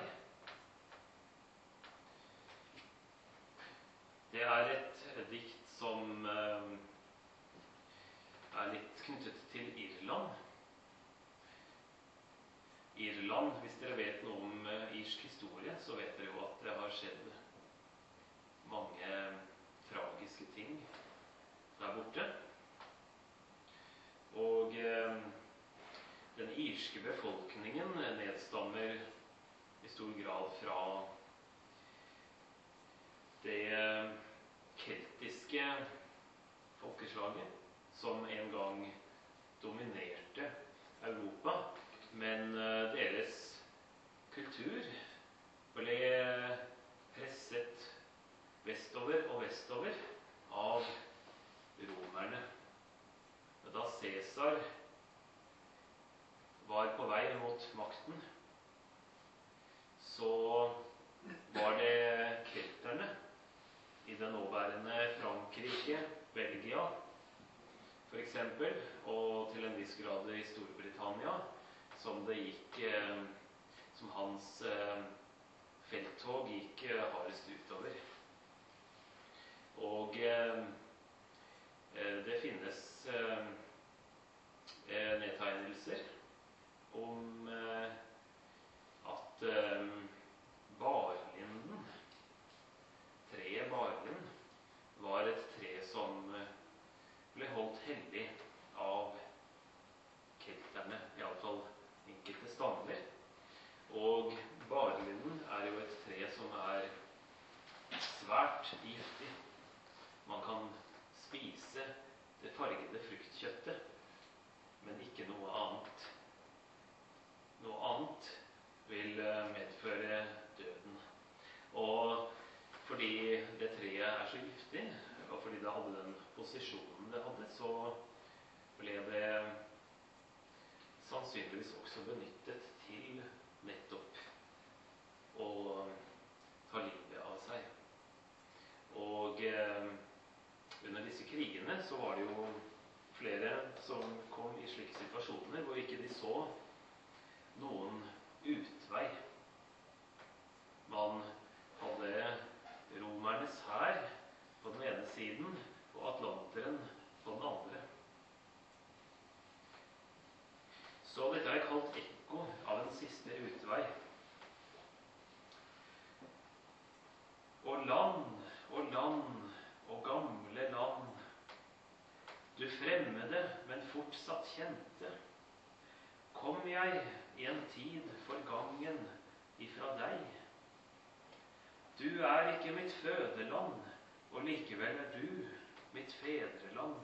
Det er et dikt som er litt knyttet til Irland. Irland, hvis dere vet noe om irsk historie, så vet dere jo at det har skjedd mange tragiske ting der borte. Og eh, den irske befolkningen nedstammer i stor grad fra det keltiske folkeslaget som en gang dominerte Europa, men deres kultur ble presset vestover og vestover av romerne. Da Cæsar var på vei mot makten, så var det kelterne i det nåværende Frankrike, Belgia for eksempel, og til en viss grad i Storbritannia, som det gikk, eh, som hans eh, felttog gikk eh, hardest utover. Og eh, det finnes eh, nedtegnelser om eh, at eh, barlinden, treet barlind, var et tre som eh, ble holdt hellig av kelterne, i alle fall enkelte stammer. Og barlinden er jo et tre som er svært giftig. Man kan spise det fargede fruktkjøttet, men ikke noe annet. Noe annet vil medføre døden. Og fordi det treet er så giftig, og fordi det hadde den posisjonen det hadde, så ble det sannsynligvis også benyttet til nettopp å ta livet av seg. Og eh, under disse krigene så var det jo flere som kom i slike situasjoner hvor ikke de så noen utvei. Man hadde romernes hær på den ene siden og atlanteren på den andre. Så dette er kalt ekko av en siste utvei. Og land og land og gamle land, du fremmede, men fortsatt kjente, kom jeg i en tid forgangen ifra deg. Du er ikke mitt fødeland, og likevel er du mitt fedreland.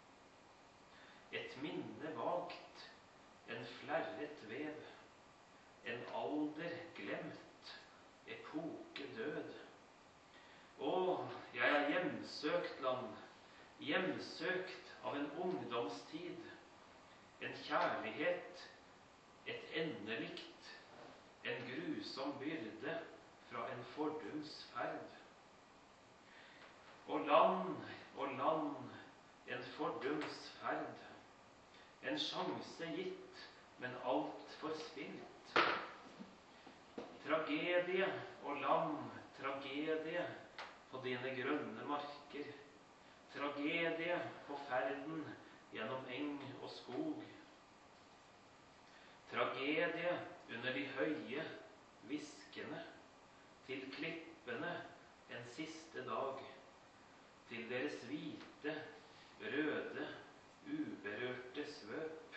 Et minne vagt, en flerret vev, en alder glemt, epoke død. Å, jeg er hjemsøkt land, hjemsøkt av en ungdomstid, en kjærlighet, et endelikt, en grusom byrde fra en fordums ferd. Og land og land, en fordums ferd, en sjanse gitt, men alt forspilt. Tragedie og land, tragedie på dine grønne marker, tragedie på ferden gjennom eng og skog. Tragedie under de høye, viskene, til klippene en siste dag, til deres hvite, røde, uberørte svøp.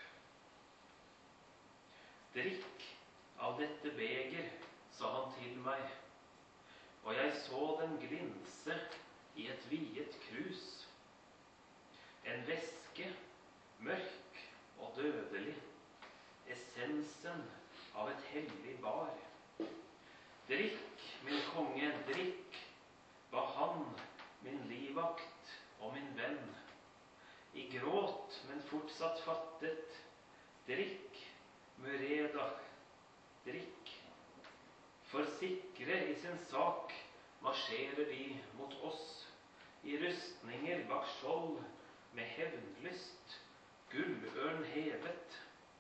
Drikk av dette beger, sa han til meg, og jeg så den glinse i et viet krus. En væske, mørk og dødelig, essensen av et hellig bar. Drikk, min konge, drikk, ba han, min livvakt og min venn. I gråt, men fortsatt fattet, drikk, Mureda, drikk. For sikre i sin sak marsjerer de mot oss, i rustninger bak skjold, med hevnlyst, gullørn hevet.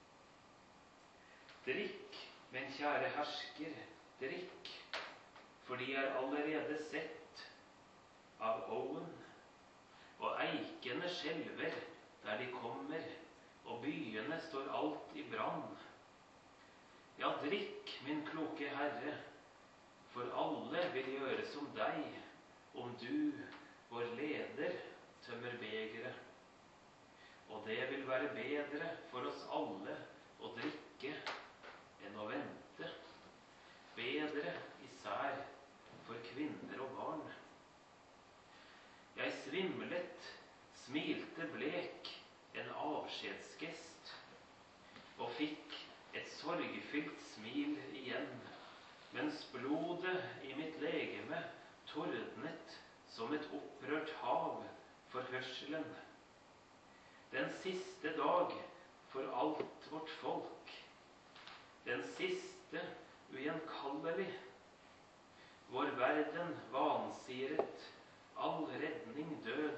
Drikk, min kjære hersker, drikk, for de er allerede sett av Owen, og eikene skjelver der de kommer, og byene står alt i brann. Ja, drikk, min kloke herre, for alle vil gjøre som deg, om du, vår leder, tømmer begeret. Og det vil være bedre for oss alle å drikke enn å vente. Bedre især for kvinner og barn. Jeg svimlet, smilte blek, en avskjedsgest, og fikk et sorgfylt smil igjen, mens blodet i mitt legeme tordnet som et opprørt hav for hørselen. Den siste dag for alt vårt folk, den siste ugjenkallelig. vår verden vansiret, all redning død.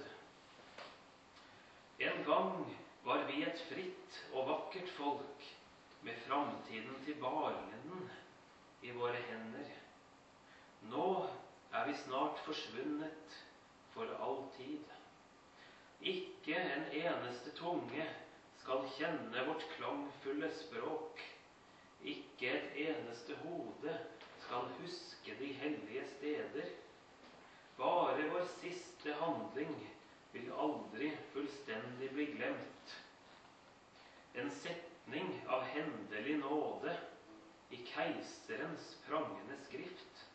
En gang var vi et fritt og vakkert folk, med framtiden til barneden i våre hender. Nå er vi snart forsvunnet for all tid. Ikke en eneste tunge skal kjenne vårt klangfulle språk. Ikke et eneste hode skal huske de hellige steder. Bare vår siste handling vil aldri fullstendig bli glemt. En setning av hendelig nåde i keiserens prangende skrift.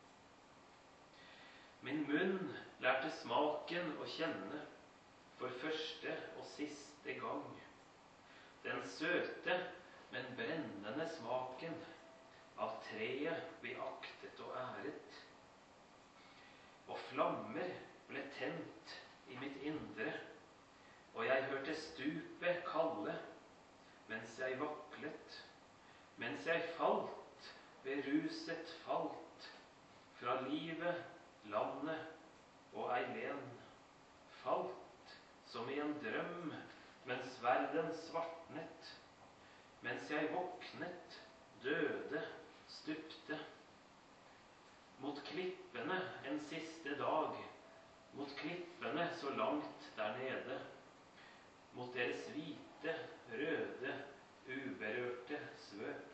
Min munn lærte smaken å kjenne for første og siste gang. Den søte, men brennende smaken av treet vi aktet og æret. Og flammer ble tent i mitt indre, og jeg hørte stupet kalle, mens jeg vaklet, mens jeg falt ved ruset falt, fra livet, landet og Eileen. Falt som i en drøm, mens verden svartnet, mens jeg våknet, døde, stupte. Mot klippene en siste dag, mot klippene så langt der nede, mot deres hvite, røde, uberørte svøp.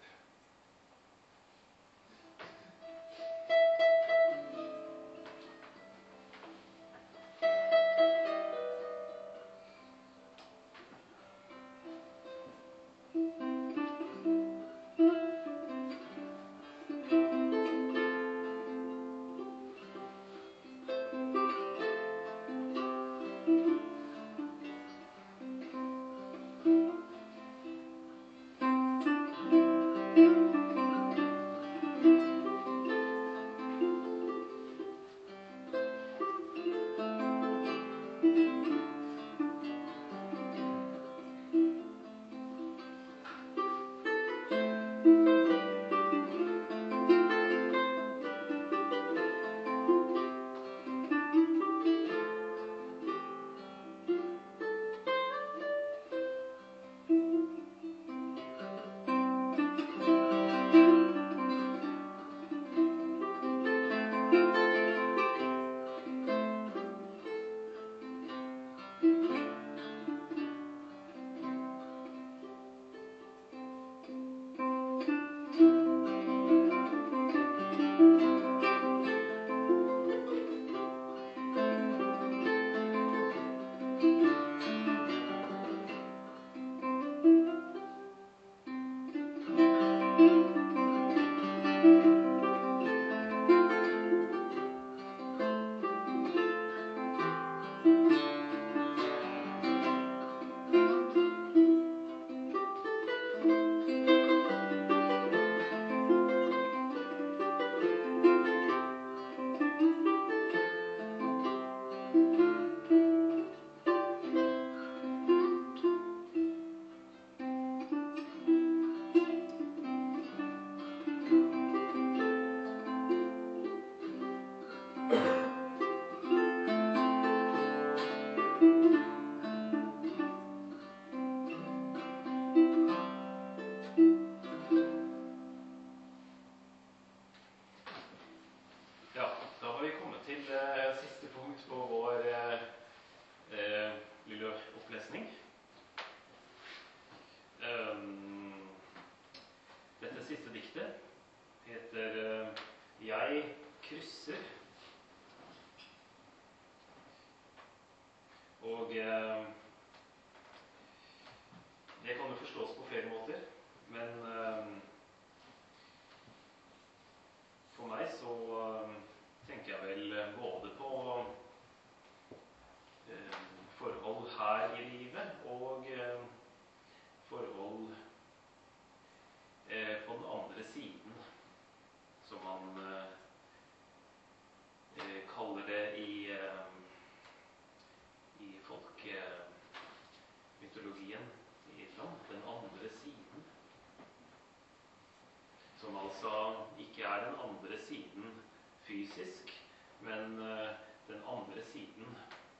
fysisk, men eh, den andre siden.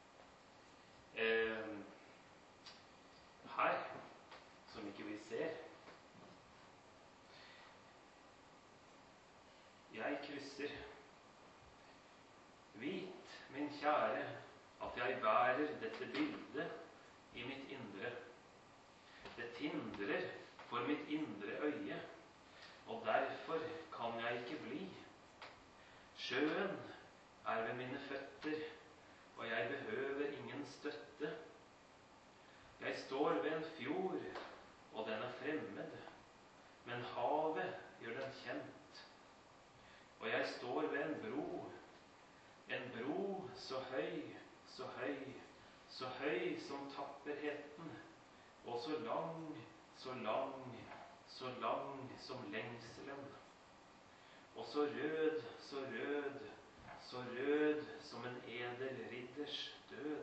Eh, her, som ikke vi ser. Jeg krysser. Vit, min kjære, at jeg bærer dette bildet i mitt indre. Det tindrer for mitt indre øye, og derfor kan jeg ikke bli. Sjøen er ved mine føtter, og jeg behøver ingen støtte. Jeg står ved en fjord, og den er fremmed, men havet gjør den kjent. Og jeg står ved en bro, en bro så høy, så høy, så høy som tapperheten, og så lang, så lang, så lang som lengselen. Og så rød, så rød, så rød som en edel ridders død.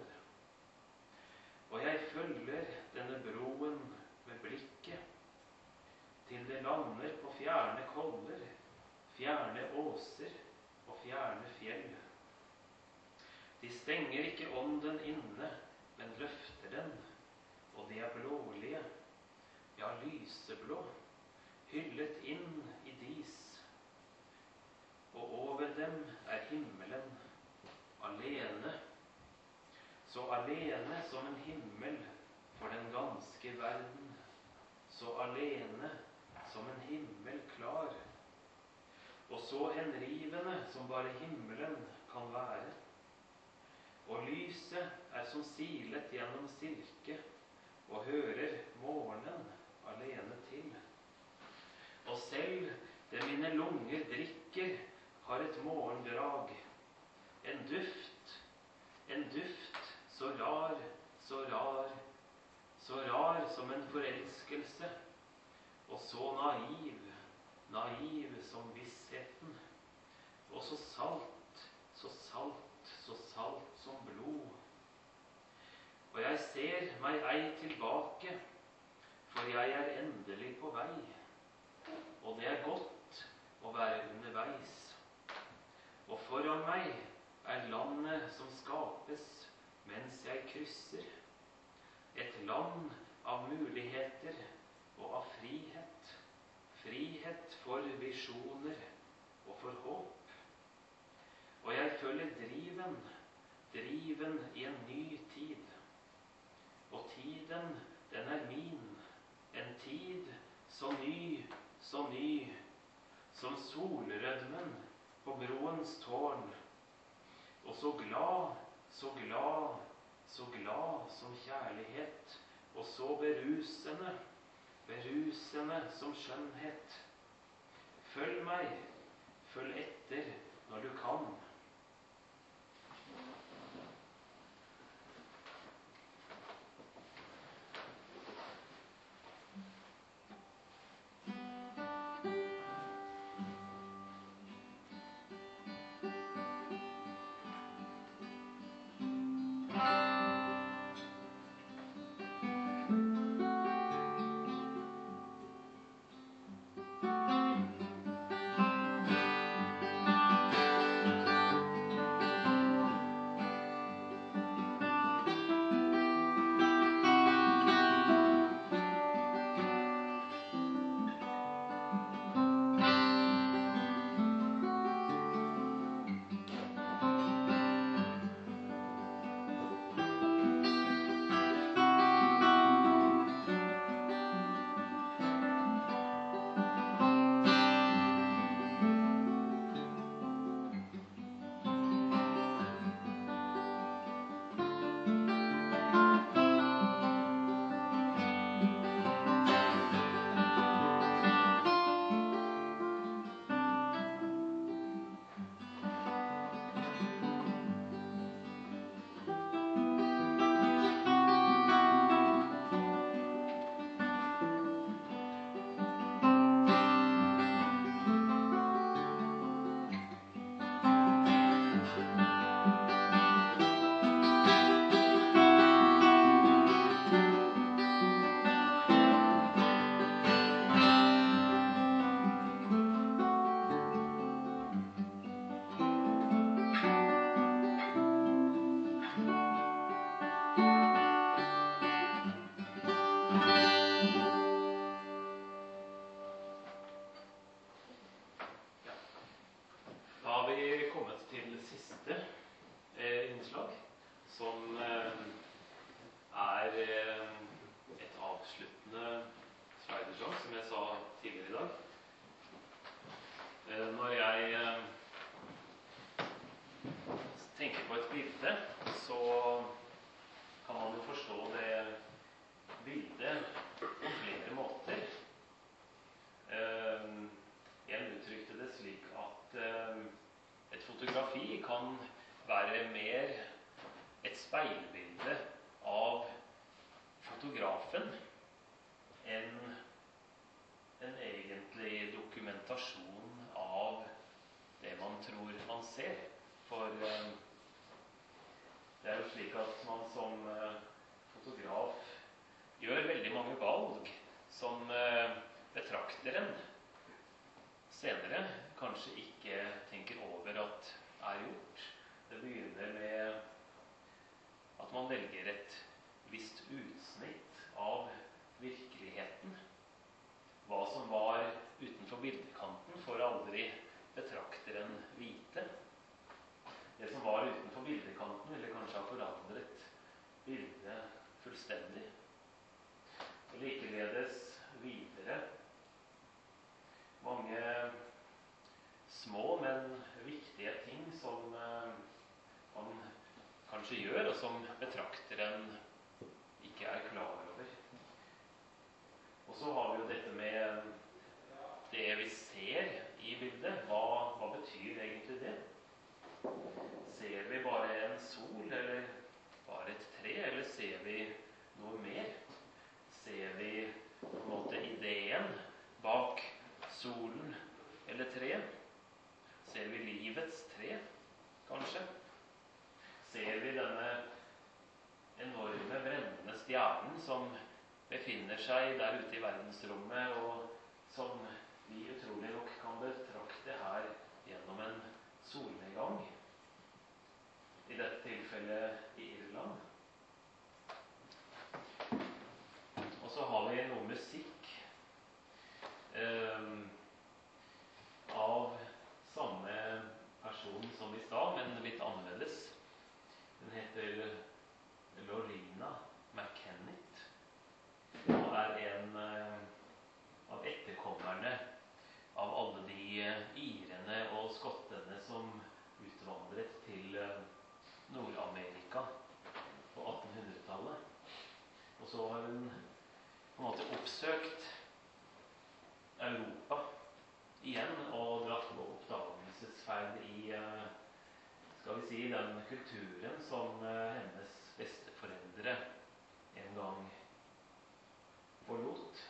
Og jeg følger denne broen med blikket, til det lander på fjerne koller, fjerne åser og fjerne fjell. De stenger ikke ånden inne, men løfter den, og de er blålige, ja lyseblå, hyllet inn i dis. Og over dem er himmelen, alene, så alene som en himmel for den ganske verden, så alene som en himmel klar, og så henrivende som bare himmelen kan være. Og lyset er som silet gjennom silke, og hører morgenen alene til. Og selv det mine lunger drikker, har et morgendrag, en duft, en duft så rar, så rar, så rar som en forelskelse, og så naiv, naiv som vissheten, og så salt, så salt, så salt som blod. Og jeg ser meg ei tilbake, for jeg er endelig på vei, og det er godt å være underveis. Og foran meg er landet som skapes mens jeg krysser, et land av muligheter og av frihet, frihet for visjoner og for håp. Og jeg føler driven, driven i en ny tid. Og tiden, den er min, en tid så ny, så ny, som solrødmen på broens tårn, og så glad, så glad, så glad som kjærlighet, og så berusende, berusende som skjønnhet. Følg meg, følg etter når du kan. være mer et speilbilde av fotografen enn en egentlig dokumentasjon av det man tror man ser. For eh, det er jo slik at man som eh, fotograf gjør veldig mange valg som eh, betrakteren senere kanskje ikke tenker over at er gjort. Det begynner med at man velger et visst utsnitt av virkeligheten. Hva som var utenfor bildekanten, får aldri betrakteren vite. Det som var utenfor bildekanten, ville kanskje ha forandret bildet fullstendig. Og likeledes videre. Mange små, men viktige ting som eh, man kanskje gjør, og som betrakteren ikke er klar over. Og så har vi jo dette med det vi ser i bildet. Hva, hva betyr egentlig det? Ser vi bare en sol, eller bare et tre, eller ser vi noe mer? Ser vi på en måte ideen bak solen eller treet? Ser vi livets tre, kanskje? Ser vi denne enorme brennende stjernen som befinner seg der ute i verdensrommet, og som vi utrolig nok kan betrakte her gjennom en solnedgang? I dette tilfellet i Irland. Og så har vi noe musikk eh, av samme person som i stad, men litt annerledes. Den heter Lorena McKennitt og er en eh, av etterkommerne av alle de eh, irene og skottene som utvandret til eh, Nord-Amerika på attenhundretallet. Og så har hun på en måte oppsøkt Europa igjen og dratt på oppdagelsesferd i eh, skal vi si, den kulturen som eh, hennes besteforeldre en gang forlot.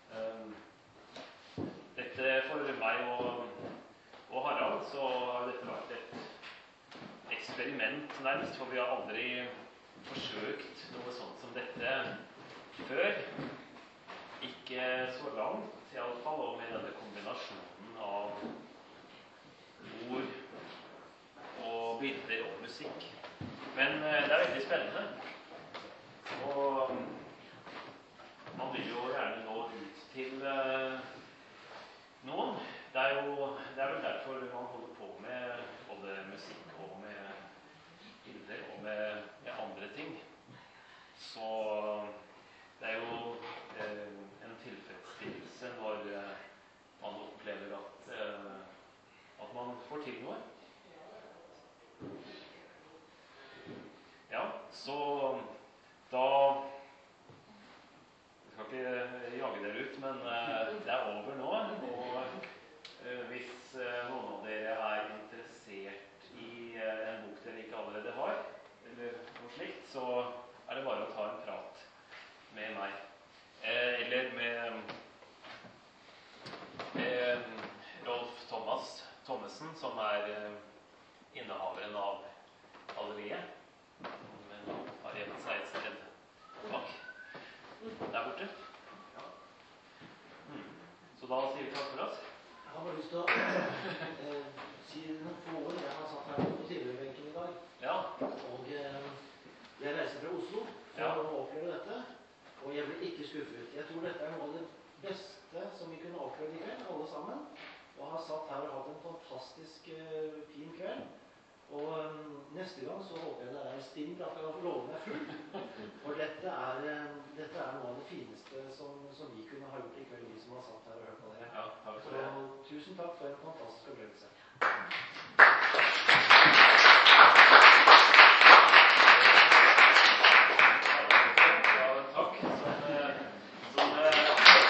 Eh, Dette for meg og, og Harald så har dette vært et eksperiment nærmest, for vi har aldri forsøkt noe sånt som dette før. Ikke så langt i alle fall, og med denne kombinasjonen av ord og bilder og musikk. Men eh, det er veldig spennende. Og man vil jo gjerne nå ut til eh, noen. Det er jo det er vel derfor man holder på med både musikk og med bilder og med, med andre ting. Så det er jo eh, en tilfredsstillelse når eh, man opplever at, eh, at man får til noe. Ja, så da jeg skal ikke jage dere ut, men eh, det er over nå. Og eh, hvis eh, noen av dere er interessert i eh, en bok dere ikke allerede har, eller noe slikt, så er det bare å ta en prat med meg. Eh, eller med, med Rolf Thomas Thommessen, som er eh, innehaveren av galleriet. Men han har gjemt seg et sted bak. Der borte. Mm. Så da sier vi takk for oss. Jeg har bare lyst til å eh, si noen få ord. Jeg har satt her på tilhørerbenken i dag. Ja. Og eh, jeg reiser fra Oslo for Ja. å oppleve dette. Og jeg ble ikke skuffet. Jeg tror dette er noe av det beste som vi kunne oppleve i kveld, alle sammen. Og har satt her og hatt en fantastisk eh, fin kveld. Og um, neste gang så håper jeg det er stinn at jeg kan få love meg full. For dette er, um, dette er noe av det fineste som, som vi kunne ha gjort i kveld, vi som har satt her og hørt på dere. Ja, takk for det. Så tusen takk for en fantastisk opplevelse. Ja, takk. Som, eh, som, eh,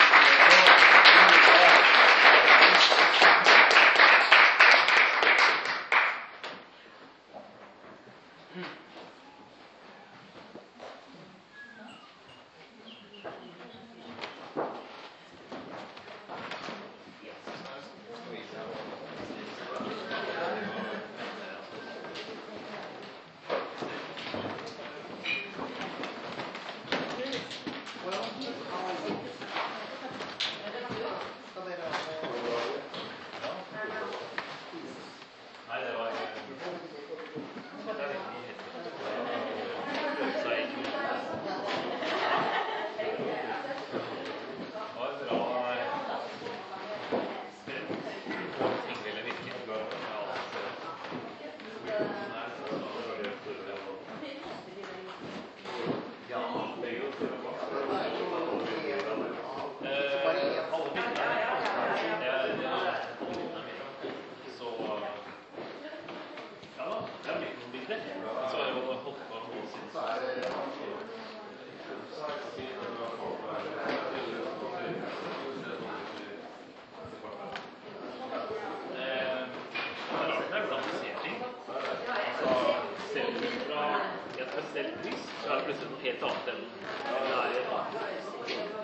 Nei, det var det er veldig hettet. Prøve seg i kul. Det var bra spredt. Ting ville virke bra med alt. Ja, det er jo det. Eh, alle bildene er så ja da, det er blitt noen bilder. Så har jeg jo holdt på noen siden. Eh, det er rart med hvordan du ser ting. Altså, ser du fra et spesielt lys, så er det plutselig noe helt annet enn det er i et annet.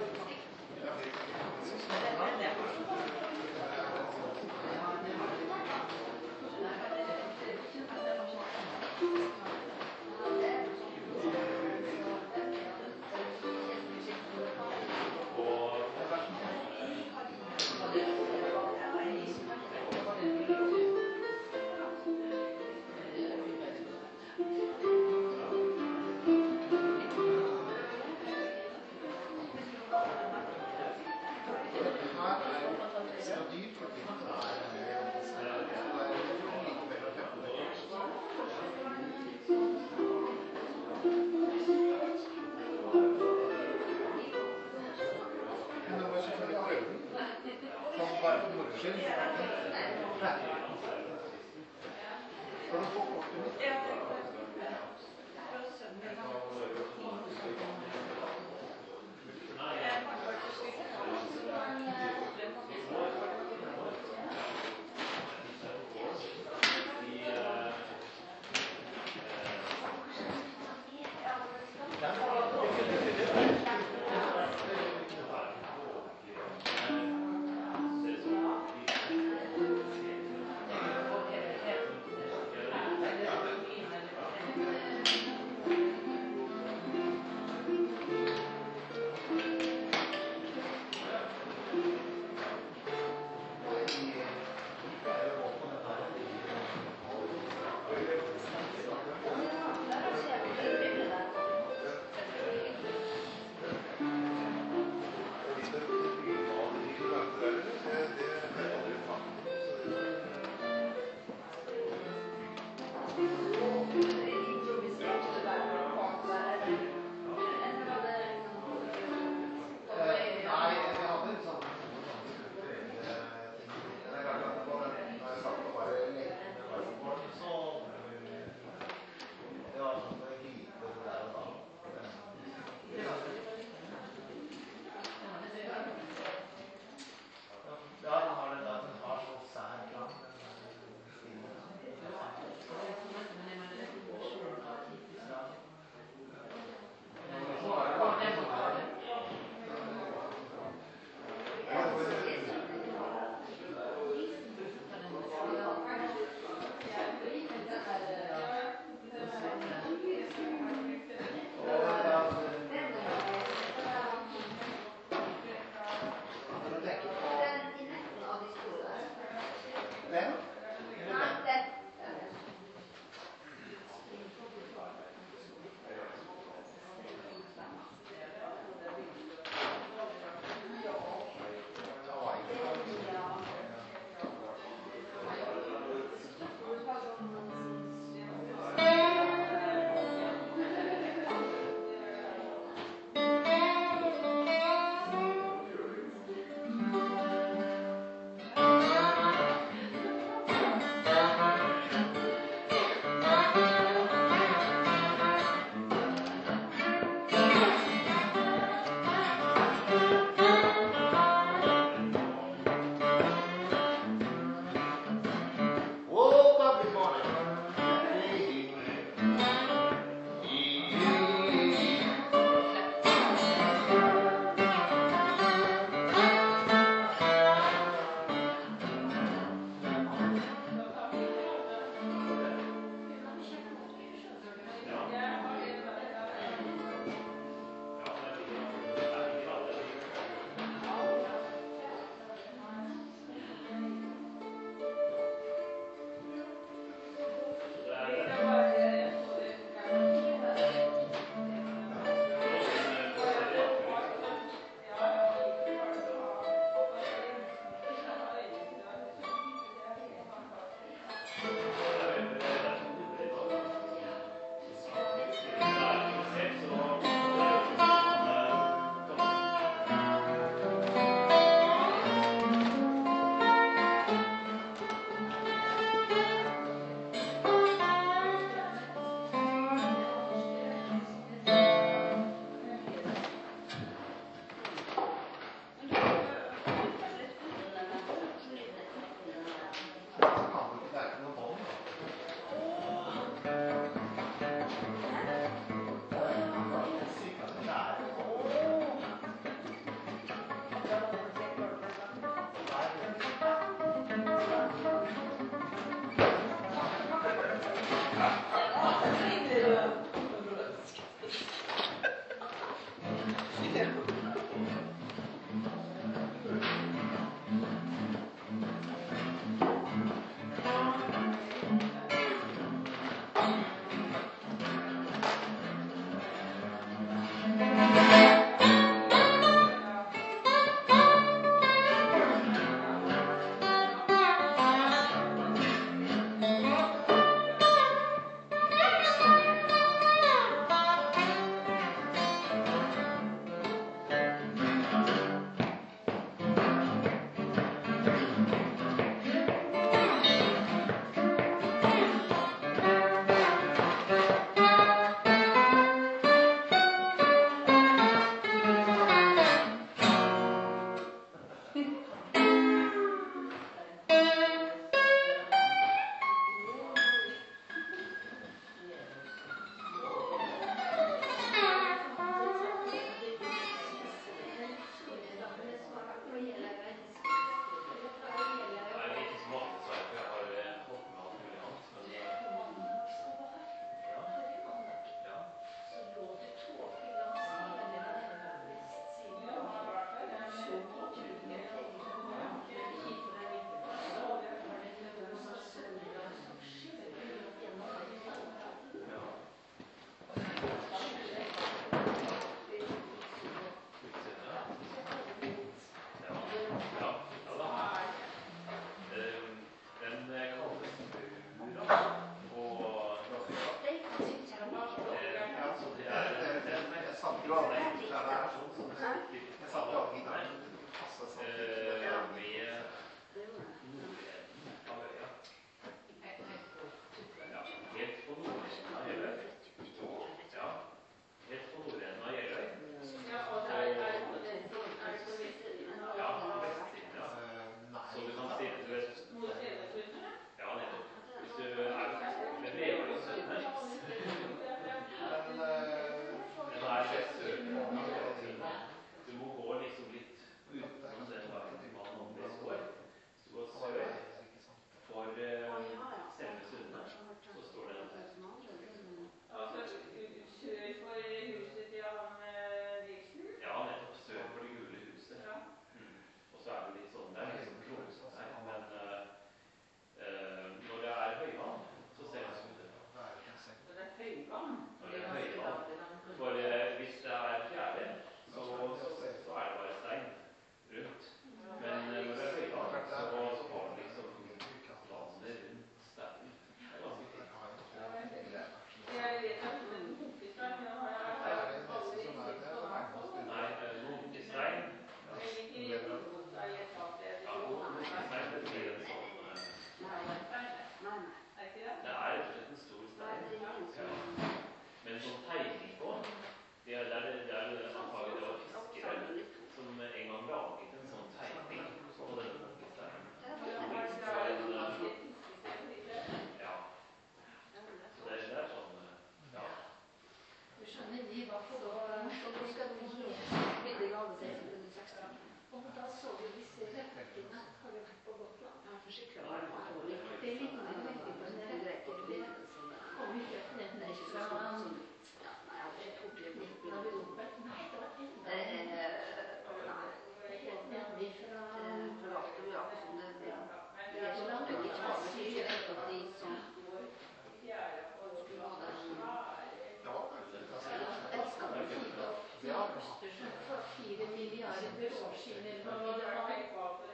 kanskje klar over det. Det ligner veldig på den der kom vi kjøpt ned fra Nei, jeg tok det litt Nei, det var enda Det er Nei. helt nedi fra Private og Jakob, det det er så langt det ikke var det ikke et av de som skulle ha den Ja, elsker det fint og ja. Østersjøen for fire milliarder år siden eller hva det var.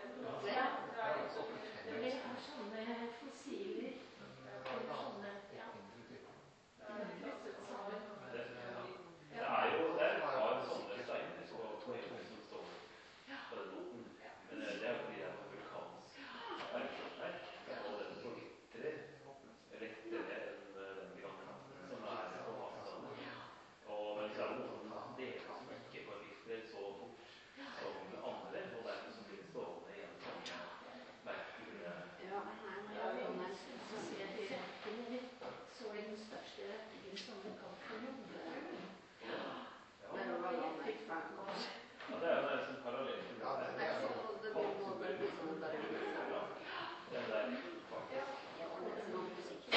Det er sånne fossiler, sånne, ja, presset sammen. Det, det er jo det er et par sånne steiner på Norge som står på den måten. Men det er jo fordi det er en vulkansk bergforsterk, og den forvitrer lettere enn den graniten som er på fastlandet. Og men så er det noen deler som ikke forvitrer så fort som andre, og derfor så blir det stående igjen sånne merkelige Ja, nei, men Ja, jeg vi var må se rettene så er den største rettingen som vi kan få jordbruket. Men det var jo meg fem år. Ja, det er jo nesten parallelt til Ja, det- Nei, så det blir noe bare liksom bare liksom. Ja, den der faktisk. Ja, det er noe musikk.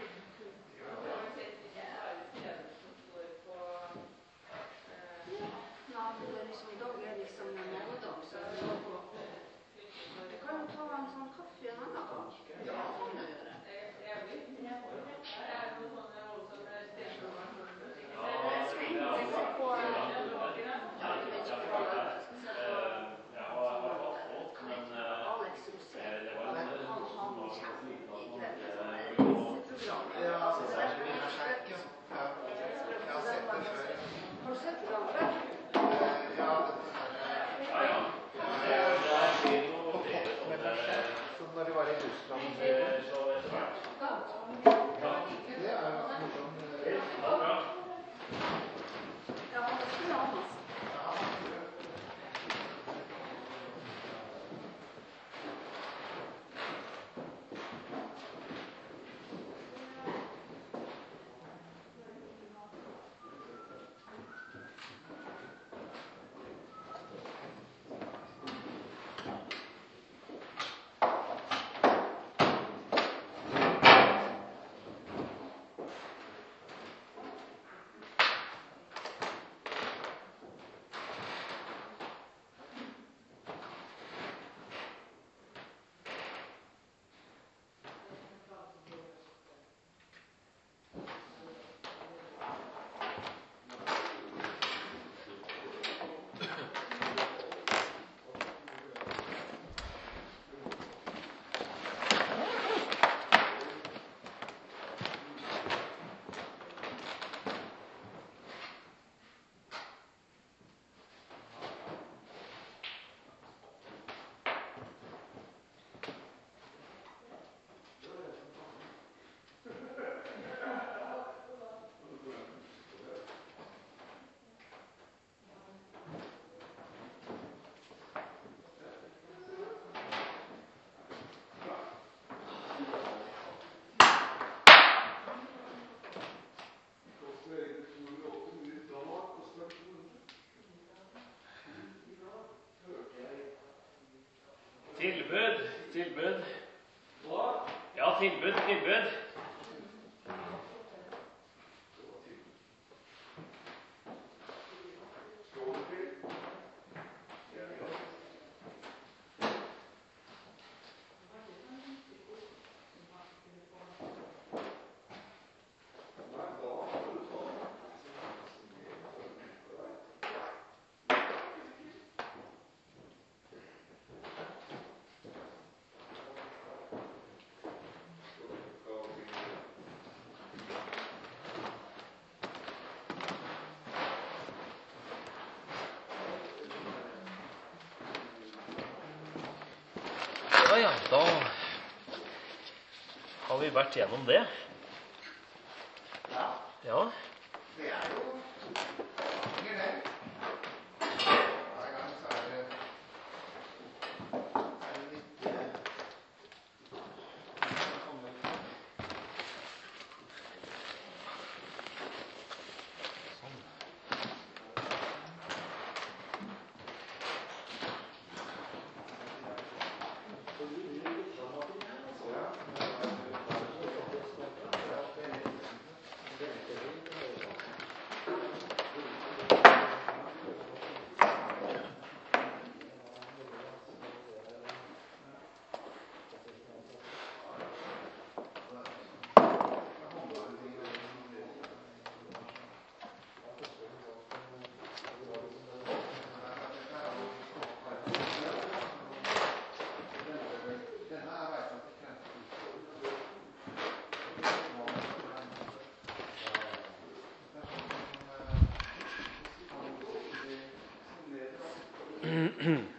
Ja, det er liksom, i dag er liksom en morgendag, så det er på. Vi kan jo ta en sånn kaffe en annen dag. Ja, det kan vi gjøre. Jeg smelte seg på ja, jeg vet ikke hva det er. Jeg har hatt båt, men Alex Rosé, det var han en han kommer i kveld med sånne reiseprogram. Ja, Så det det er er Wienerskjenk, ja. Ja. Jeg har sett det før. Har du sett programmet før? Eh, Ja, dette her Ja, ja. Det blir noe flere sånne som når de var i Russland. eh, så etter hvert. Ja, Det er jo morsomt. det var bra. Ja, det skulle han altså. Tilbud, tilbud. Ja, tilbud, tilbud. Ja, ja, da har vi vært gjennom det. Ja, Ja, det er jo ganger det. Hver gang så er det, er det litt eh, det kommer- Sånn. Amen.